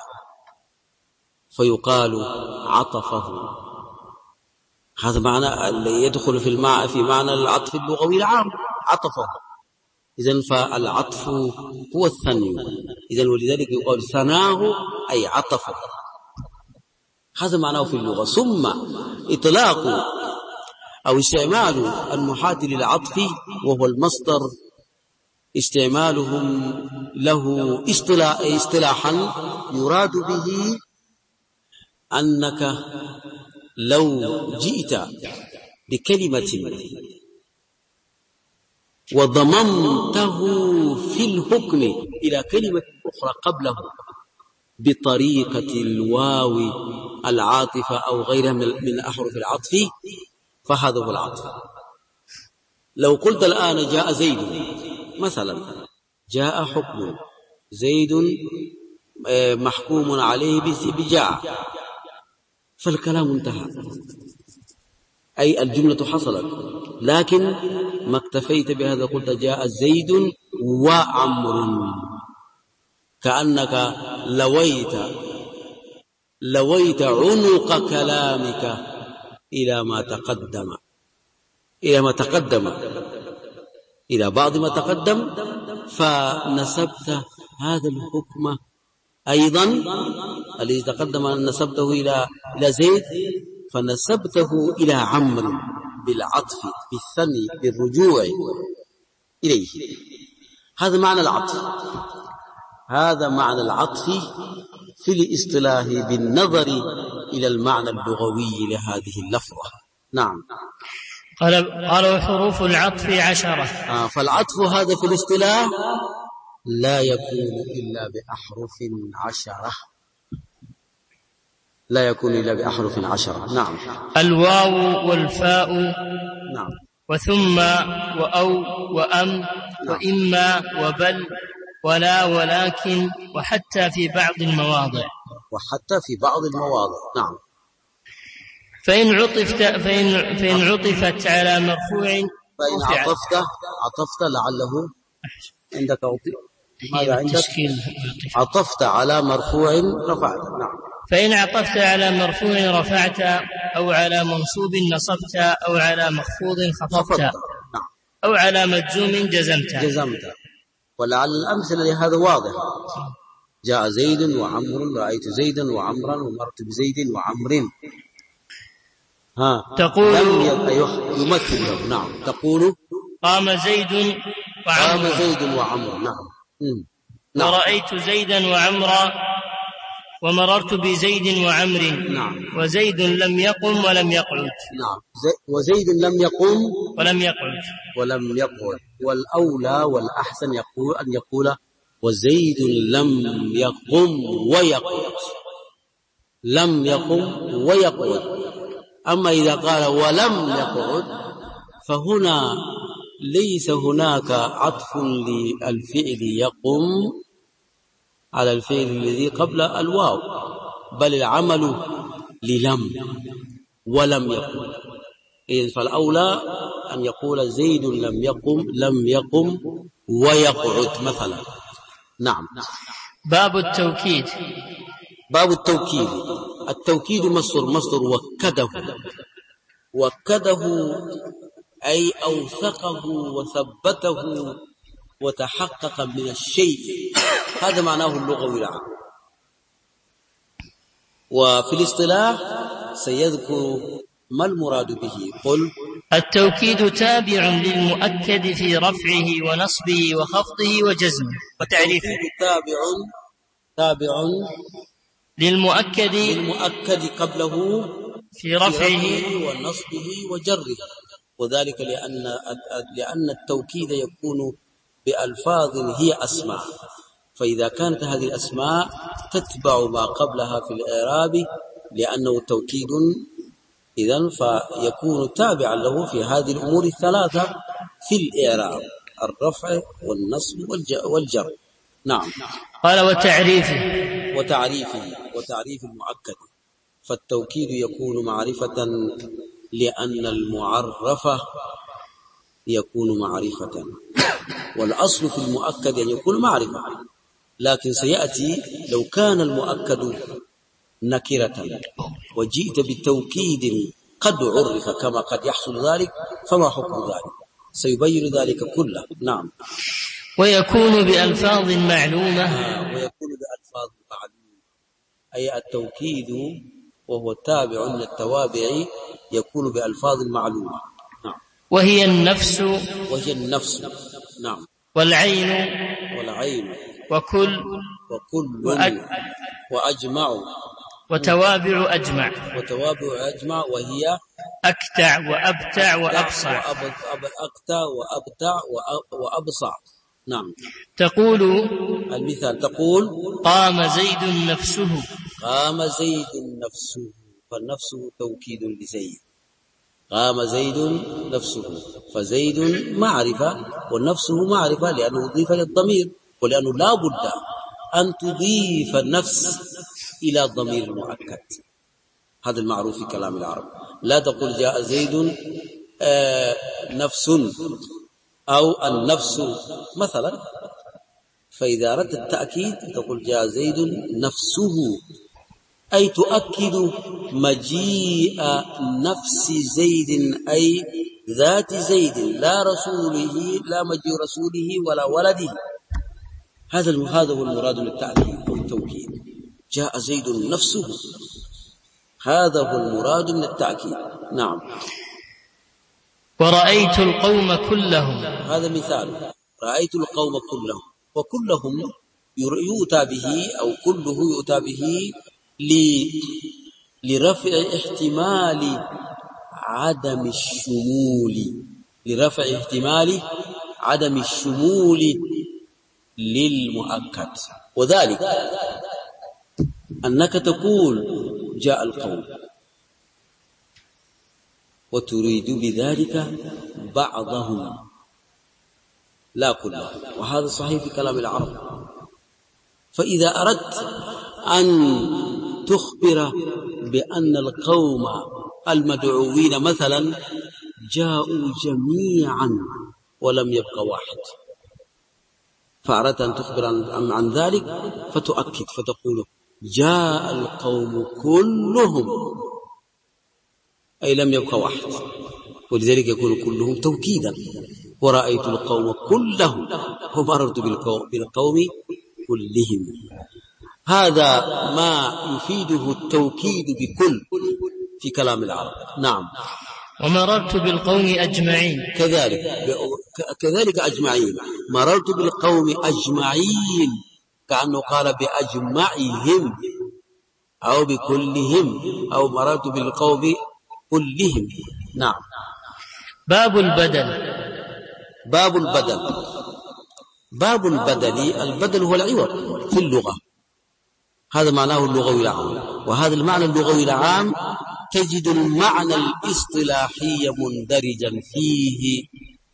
فيقال عطفه. هذا معنى اللي يدخل في معنى العطف اللغوي العام، عطفه. إذن فالعطف هو الثني، إذن ولذلك يقال ثناه أي عطفه، هذا معناه في اللغة. ثم إطلاق أو استعمال النحاة للعطف وهو المصدر، استعمالهم له اصطلاحا يراد به أنك لو جئت بكلمة وضممته في الحكم إلى كلمة أخرى قبله بطريقة الواو العاطفة أو غيرها من أحرف العطف فهذا هو العطف. لو قلت الآن جاء زيد مثلا، جاء حكم زيد محكوم عليه بجاء، فالكلام انتهى، أي الجملة حصلت. لكن ما اكتفيت بهذا، قلت جاء زيد وعمر، كأنك لويت عنق كلامك إلى بعض ما تقدم، فنسبت هذا الحكم أيضا الذي تقدم أن نسبته إلى زيد، فنسبته إلى عمرو بالعطف بالثني بالرجوع إليه. هذا معنى العطف، هذا معنى العطف في الاصطلاح بالنظر إلى المعنى اللغوي لهذه اللفظة. نعم. قال وحروف العطف 10. فالعطف هذا في الاصطلاح لا يكون إلا بأحرف 10، لا يكون إلا بأحرف 10. نعم. الواو والفاء. نعم. وثم وأو وأم. نعم. وإما وبل ولا ولكن وحتى في بعض المواضع. نعم. فإن عطفت على مرفوع، فإن عطفت لعله عندك ماذا عندك؟ عطفت على مرفوع رفعت. نعم. فإن عطفت على مرفوع رفعت، أو على منصوب نصبت، أو على مخفوض خفضت. نعم. أو على مجزوم جزمت. ولعل الأمثلة لهذا واضح. جاء زيد وعمر، رأيت زيدا وعمرا، ومرت بزيد وعمر. تقول يمثل له. نعم. تقول قام زيد وعمر. نعم. ورأيت زيدا وعمرا، ومررت بزيد وعمر. نعم. وزيد لم يقم ولم يقعد. نعم. وزيد لم يقم ولم يقعد. والأولى والأحسن أن يقول وزيد لم يقم ويقعد. أما إذا قال ولم يقعد فهنا ليس هناك عطف للفعل يقم على الفعل الذي قبل الواو، بل العمل للم ولم يقم. إذن فالأولى أن يقول زيد لم يقم ويقعد مثلا. نعم. باب التوكيد. التوكيد مصدر وكده أي أوثقه وثبته وتحقق من الشيء، هذا معناه اللغوي العام. وفي الاصطلاح سيذكر ما المراد به. قل التوكيد تابع للمؤكد في رفعه ونصبه وخفضه وجزمه وتعريفه. تابع للمؤكد قبله في رفعه ونصبه وجره، وذلك لأن التوكيد يكون بألفاظ هي أسماء، فإذا كانت هذه الأسماء تتبع ما قبلها في الإعراب لأنه توكيد، إذن فيكون تابعا له في هذه الأمور الثلاثة في الإعراب: الرفع والنصب والجر. نعم. قال وتعريف المؤكد، فالتوكيد يكون معرفة لأن المعرف يكون معرفة، والأصل في المؤكد أن يكون معرفة، لكن سيأتي لو كان المؤكد نكرة وجئت بتوكيد قد عرف كما قد يحصل ذلك، فما حكم ذلك؟ سيبين ذلك كله. نعم. ويكون بألفاظ معلومة. أي التوكيد وهو تابع للتوابع يكون بألفاظ معلومة. نعم. وهي النفس. نعم. والعين وكل وأجمع وتوابع أجمع وهي أكتع وأبتع وأبصع. نعم. تقول المثال: تقول قام زيد نفسه. فالنفس توكيد لزيد. قام زيد نفسه، فزيد معرفة والنفسه معرفة لأنه أضيف للضمير، ولأنه لا بد أن تضيف النفس إلى ضمير المؤكد. هذا المعروف في كلام العرب. لا تقول جاء زيد نفس أو النفس مثلا، فإذا أردت التأكيد تقول جاء زيد نفسه، أي تؤكد مجيء نفس زيد، أي ذات زيد، لا مجيء رسوله ولا ولده. هذا هو المراد للتأكيد والتوكيد. جاء زيد نفسه، هذا هو المراد من التأكيد. نعم. ورأيت القوم كلهم. هذا مثال: رأيت القوم كلهم، وكلهم يؤتى به أو كله يؤتى به لرفع احتمال عدم الشمول للمؤكد، وذلك أنك تقول جاء القوم وتريد بذلك بعضهم لا كلهم، وهذا صحيح في كلام العرب. فإذا أردت أن تخبر بأن القوم المدعوين مثلا جاءوا جميعا ولم يبق واحد، فأردت أن تخبر عن ذلك فتؤكد فتقول جاء القوم كلهم، أي لم يبق واحد، ولذلك يكون كلهم توكيدا. ورأيت القوم كلهم ومررت بالقوم كلهم. هذا ما يفيده التوكيد بكل في كلام العرب. نعم. ومررت بالقوم أجمعين. كذلك أجمعين. مررت بالقوم أجمعين، كأنه قال بأجمعهم أو بكلهم، أو مررت بالقوم كلهم. نعم. باب البدل. البدل هو العوض في اللغة، هذا معناه اللغوي العام. وهذا المعنى اللغوي العام تجد المعنى الاصطلاحي مندرجا فيه.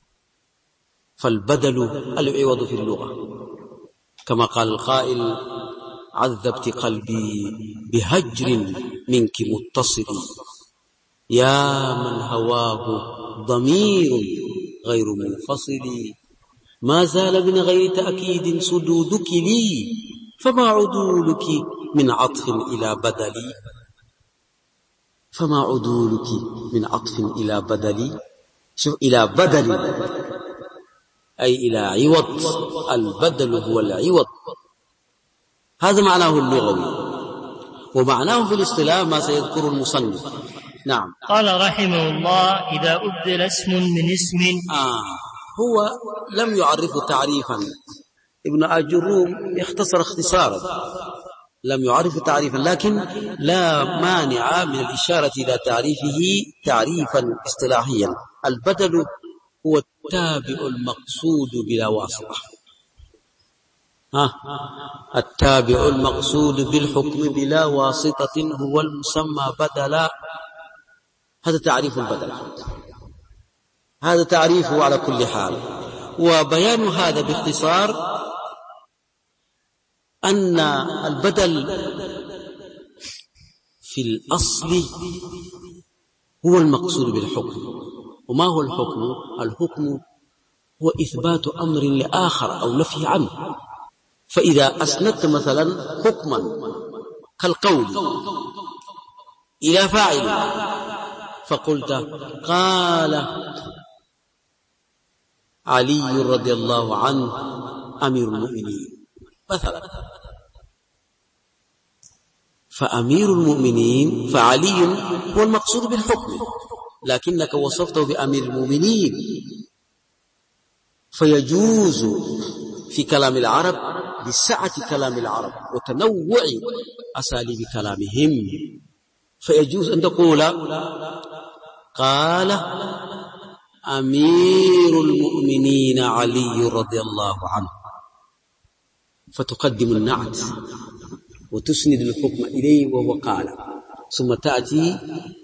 فالبدل العوض في اللغة، كما قال القائل: عذبت قلبي بهجر منك متصل، يا من هواه ضمير غير منفصل، ما زال من غير تأكيد صدودك لي، فما عدولك من عطف إلى بدلي. شوف، إلى بدل أي إلى عوض. البدل هو العوض، هذا معناه اللغوي. ومعناه في الاصطلاح ما سيذكر المصنف. نعم. قال رحمه الله: إذا أبدل اسم من اسم. هو لم يعرف تعريفا، ابن أجروم اختصر اختصارا، لم يعرف تعريفا، لكن لا مانع من الإشارة إلى تعريفه تعريفا اصطلاحيا. البدل هو التابع المقصود بلا واسطة. التابع المقصود بالحكم بلا واسطة هو المسمى بدلا. هذا تعريف البدل، هذا تعريفه على كل حال. وبيان هذا باختصار أن البدل في الأصل هو المقصود بالحكم. وما هو الحكم؟ الحكم هو إثبات أمر لآخر أو نفي عنه. فإذا أسندت مثلا حكما كالقول إلى فاعل فقلت قال علي رضي الله عنه أمير المؤمنين مثلا، فأمير المؤمنين فعلي هو المقصود بالحكم، لكنك وصفته بأمير المؤمنين، فيجوز في كلام العرب بسعة كلام العرب وتنوع أساليب كلامهم، فيجوز أن تقول قال أمير المؤمنين علي رضي الله عنه، فتقدم النعت وتسند الحكم إليه وهو قال، ثم تأتي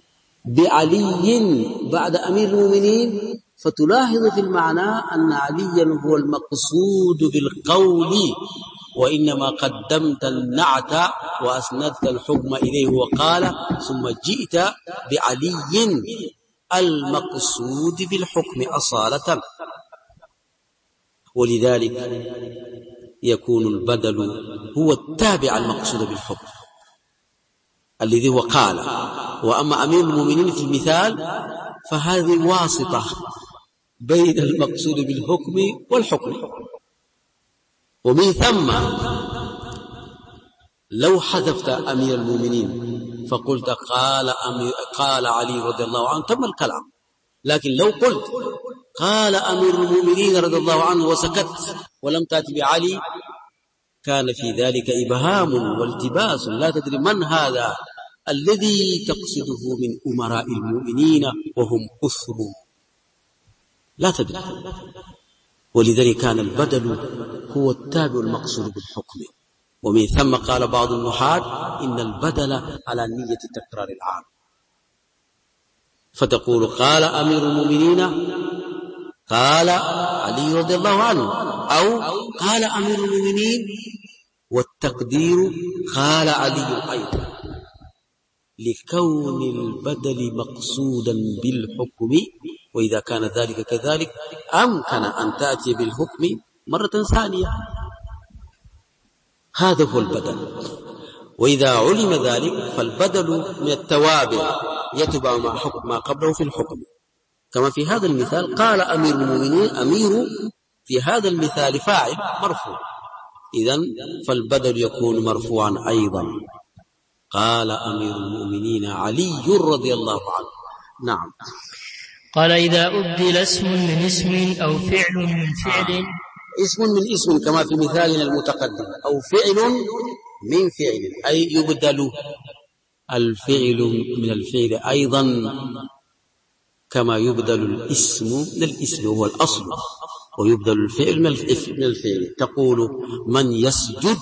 بعلي بعد أمير المؤمنين، فتلاحظ في المعنى أن عليا هو المقصود بالقول، وإنما قدمت النعت وأسندت الحكم إليه وقال، ثم جئت بعلي المقصود بالحكم أصالة. ولذلك يكون البدل هو التابع المقصود بالحكم الذي هو قال. وأما أمير المؤمنين في المثال فهذه واسطة بين المقصود بالحكم والحكم. ومن ثم لو حذفت أمير المؤمنين فقلت قال علي رضي الله عنه تم الكلام. لكن لو قلت قال أمير المؤمنين رضي الله عنه وسكت ولم تأتي بعلي كان في ذلك إبهام والتباس، لا تدري من هذا الذي تقصده من أمراء المؤمنين وهم أسر، لا تدري. ولذلك كان البدل هو التابع المقصود بالحكم. ومن ثم قال بعض النحاة إن البدل على نية تكرار العام، فتقول قال أمير المؤمنين قال علي رضي الله عنه، أو قال أمير المؤمنين والتقدير قال علي أيضا، لكون البدل مقصودا بالحكم. وإذا كان ذلك كذلك أمكن أن تأتي بالحكم مرة ثانية. هذا هو البدل. وإذا علم ذلك فالبدل من التوابع يتبع ما قبله في الحكم، كما في هذا المثال قال أمير المؤمنين، أمير في هذا المثال فاعل مرفوع، إذن فالبدل يكون مرفوعا أيضا. قال أمير المؤمنين علي رضي الله عنه. نعم. قال إذا أبدل اسم من اسم أو فعل من فعل، اسم من اسم كما في مثالنا المتقدم، أو فعل من فعل، أي يبدل الفعل من الفعل أيضا كما يبدل الاسم من الاسم وهو الأصل، ويبدل الفعل من الفعل. تقول من يسجد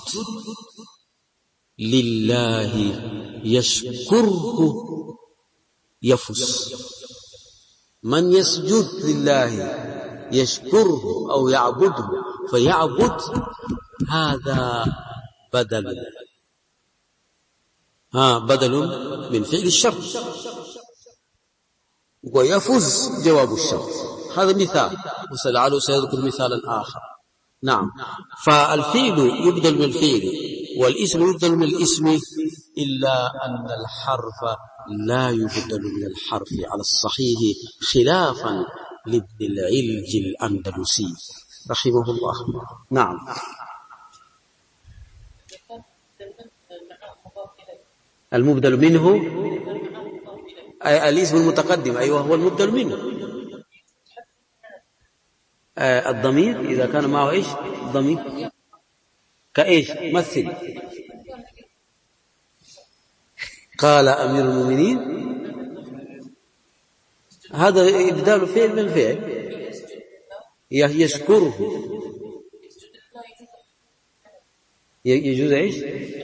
لله يشكره يفز، من يسجد لله يشكره أو يعبده فيعبد، هذا بدل من فعل الشرط، ويفز جواب الشرط. هذا مثال، وسلعله سيذكر مثالا آخر. نعم. فالفعل يبدل من الفعل والاسم يبدل من الاسم، إلا أن الحرف لا يبدل من الحرف على الصحيح، خلافا لابن العلج الأندلسي رحمه الله. نعم. المبدل منه الاسم المتقدم، أيوه هو المبدل منه. الضمير إذا كان معه إيش؟ الضمير كإيش؟ مثل قال أمير المؤمنين، هذا إبدال فعل من فعل. يشكره، يجوز إيش؟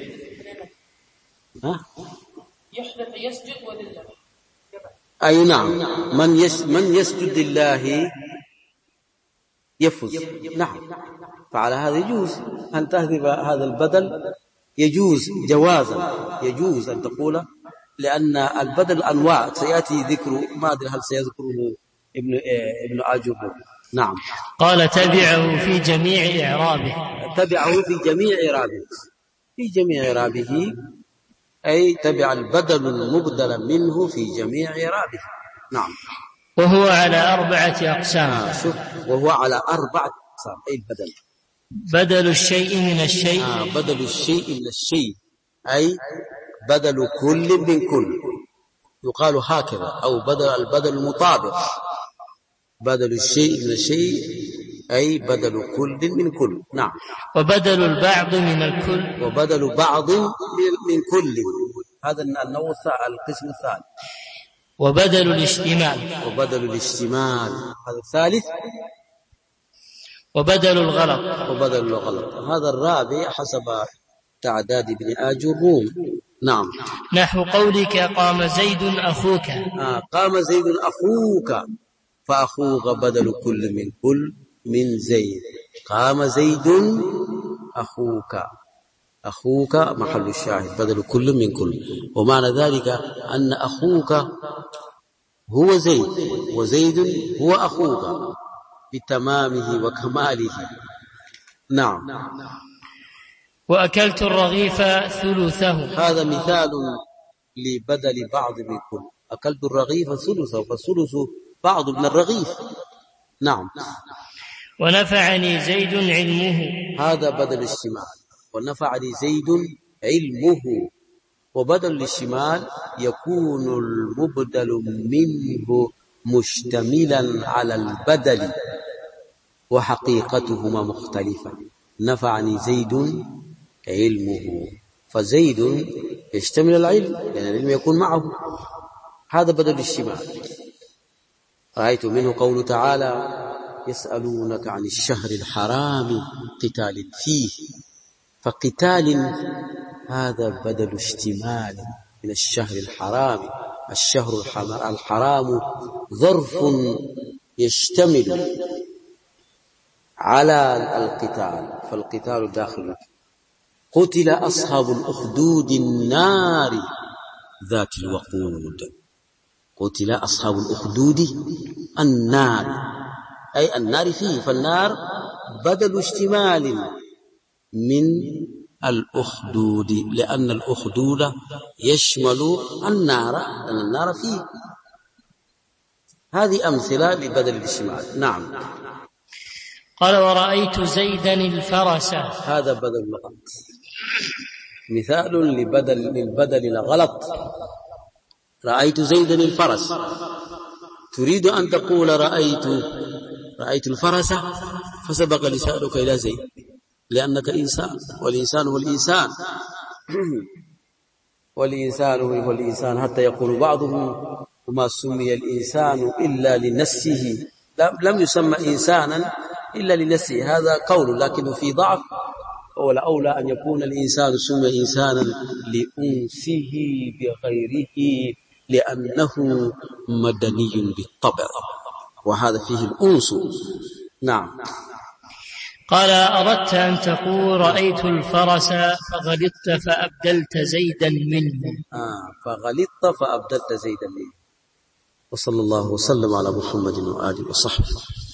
يحلف يسجد ولله. أي نعم، من يسجد لله يفوز. نعم، فعلى هذا يجوز أن تهذب هذا البدل، يجوز جوازا، يجوز أن تقول، لأن البدل أنواع سيأتي ذكر، ما أدري هل سيذكره ابن عاجب. نعم. قال تبعه في جميع إعرابه. تبعه في جميع إعرابه، في جميع إعرابه أي تبع البدل المبدل منه في جميع إعرابه. نعم. وهو على 4 أقسام. شوف، وهو على 4 أقسام. أي البدل، بدل الشيء من الشيء. بدل الشيء من الشيء، أي بدل كل من كل، يقال هكذا، أو البدل المطابق. بدل الشيء من الشيء أي بدل كل من كل. نعم. وبدل البعض من الكل. وبدل بعض من كل، هذا النوع القسم الثالث. وبدل الاشتمال. وبدل الاشتمال هذا الثالث. وبدل الغلط. وبدل الغلط هذا الرابع حسب تعداد ابن آجر الروم. نعم. نحو قولك قام زيد أخوك. قام زيد أخوك، فأخوك بدل كل من كل من زيد. قام زيد أخوك، أخوك محل الشاهد، بدل كل من كل. ومعنى ذلك أن أخوك هو زيد، وزيد هو أخوك بتمامه وكماله. نعم. وأكلت الرغيف ثلثه. هذا مثال لبدل بعض من كل. أكلت الرغيف ثلثه، فالثلث بعض من الرغيف. نعم. ونفعني زيد علمه. هذا بدل الشمال. ونفعني زيد علمه. وبدل الشمال يكون المبدل منه مشتملا على البدل وحقيقتهما مختلفة. نفعني زيد علمه، فزيد يشتمل العلم، لأن العلم يكون معه. هذا بدل الشمال. رأيت منه قول تعالى يسألونك عن الشهر الحرام قتال فيه، فقتال هذا بدل اشتمال من الشهر الحرام. الشهر الحرام ظرف يشتمل على القتال، فالقتال داخل. قتل أصحاب الأخدود النار ذات الوقود. قتل أصحاب الأخدود النار، أي النار فيه، فالنار بدل اشتمال من الأخدود، لأن الأخدود يشمل النار، لأن النار فيه. هذه أمثلة لبدل الاشتمال. نعم. قال ورأيت زيدا الفرس. هذا بدل الغلط، مثال للبدل الغلط. رأيت زيدا الفرس، تريد أن تقول رأيت الفرس، فسبق لسانك إلى زيد، لأنك إنسان، والإنسان هو الإنسان، والإنسان هو الإنسان، حتى يقول بعضهم وما سمي الإنسان إلا لنفسه، لم يسمى إنسانا إلا لنفسه. هذا قول لكنه في ضعف، والأولى أن يكون الإنسان سمي إنسانا لأنسه بغيره، لأنه مدني بالطبع، وهذا فيه الأنس. نعم. قال أردت أن تقول رأيت الفرس فغلطت فأبدلت زيدا منه. فغلطت فأبدلت زيدا منه. وصلى الله وسلم على محمد وآله وصحبه.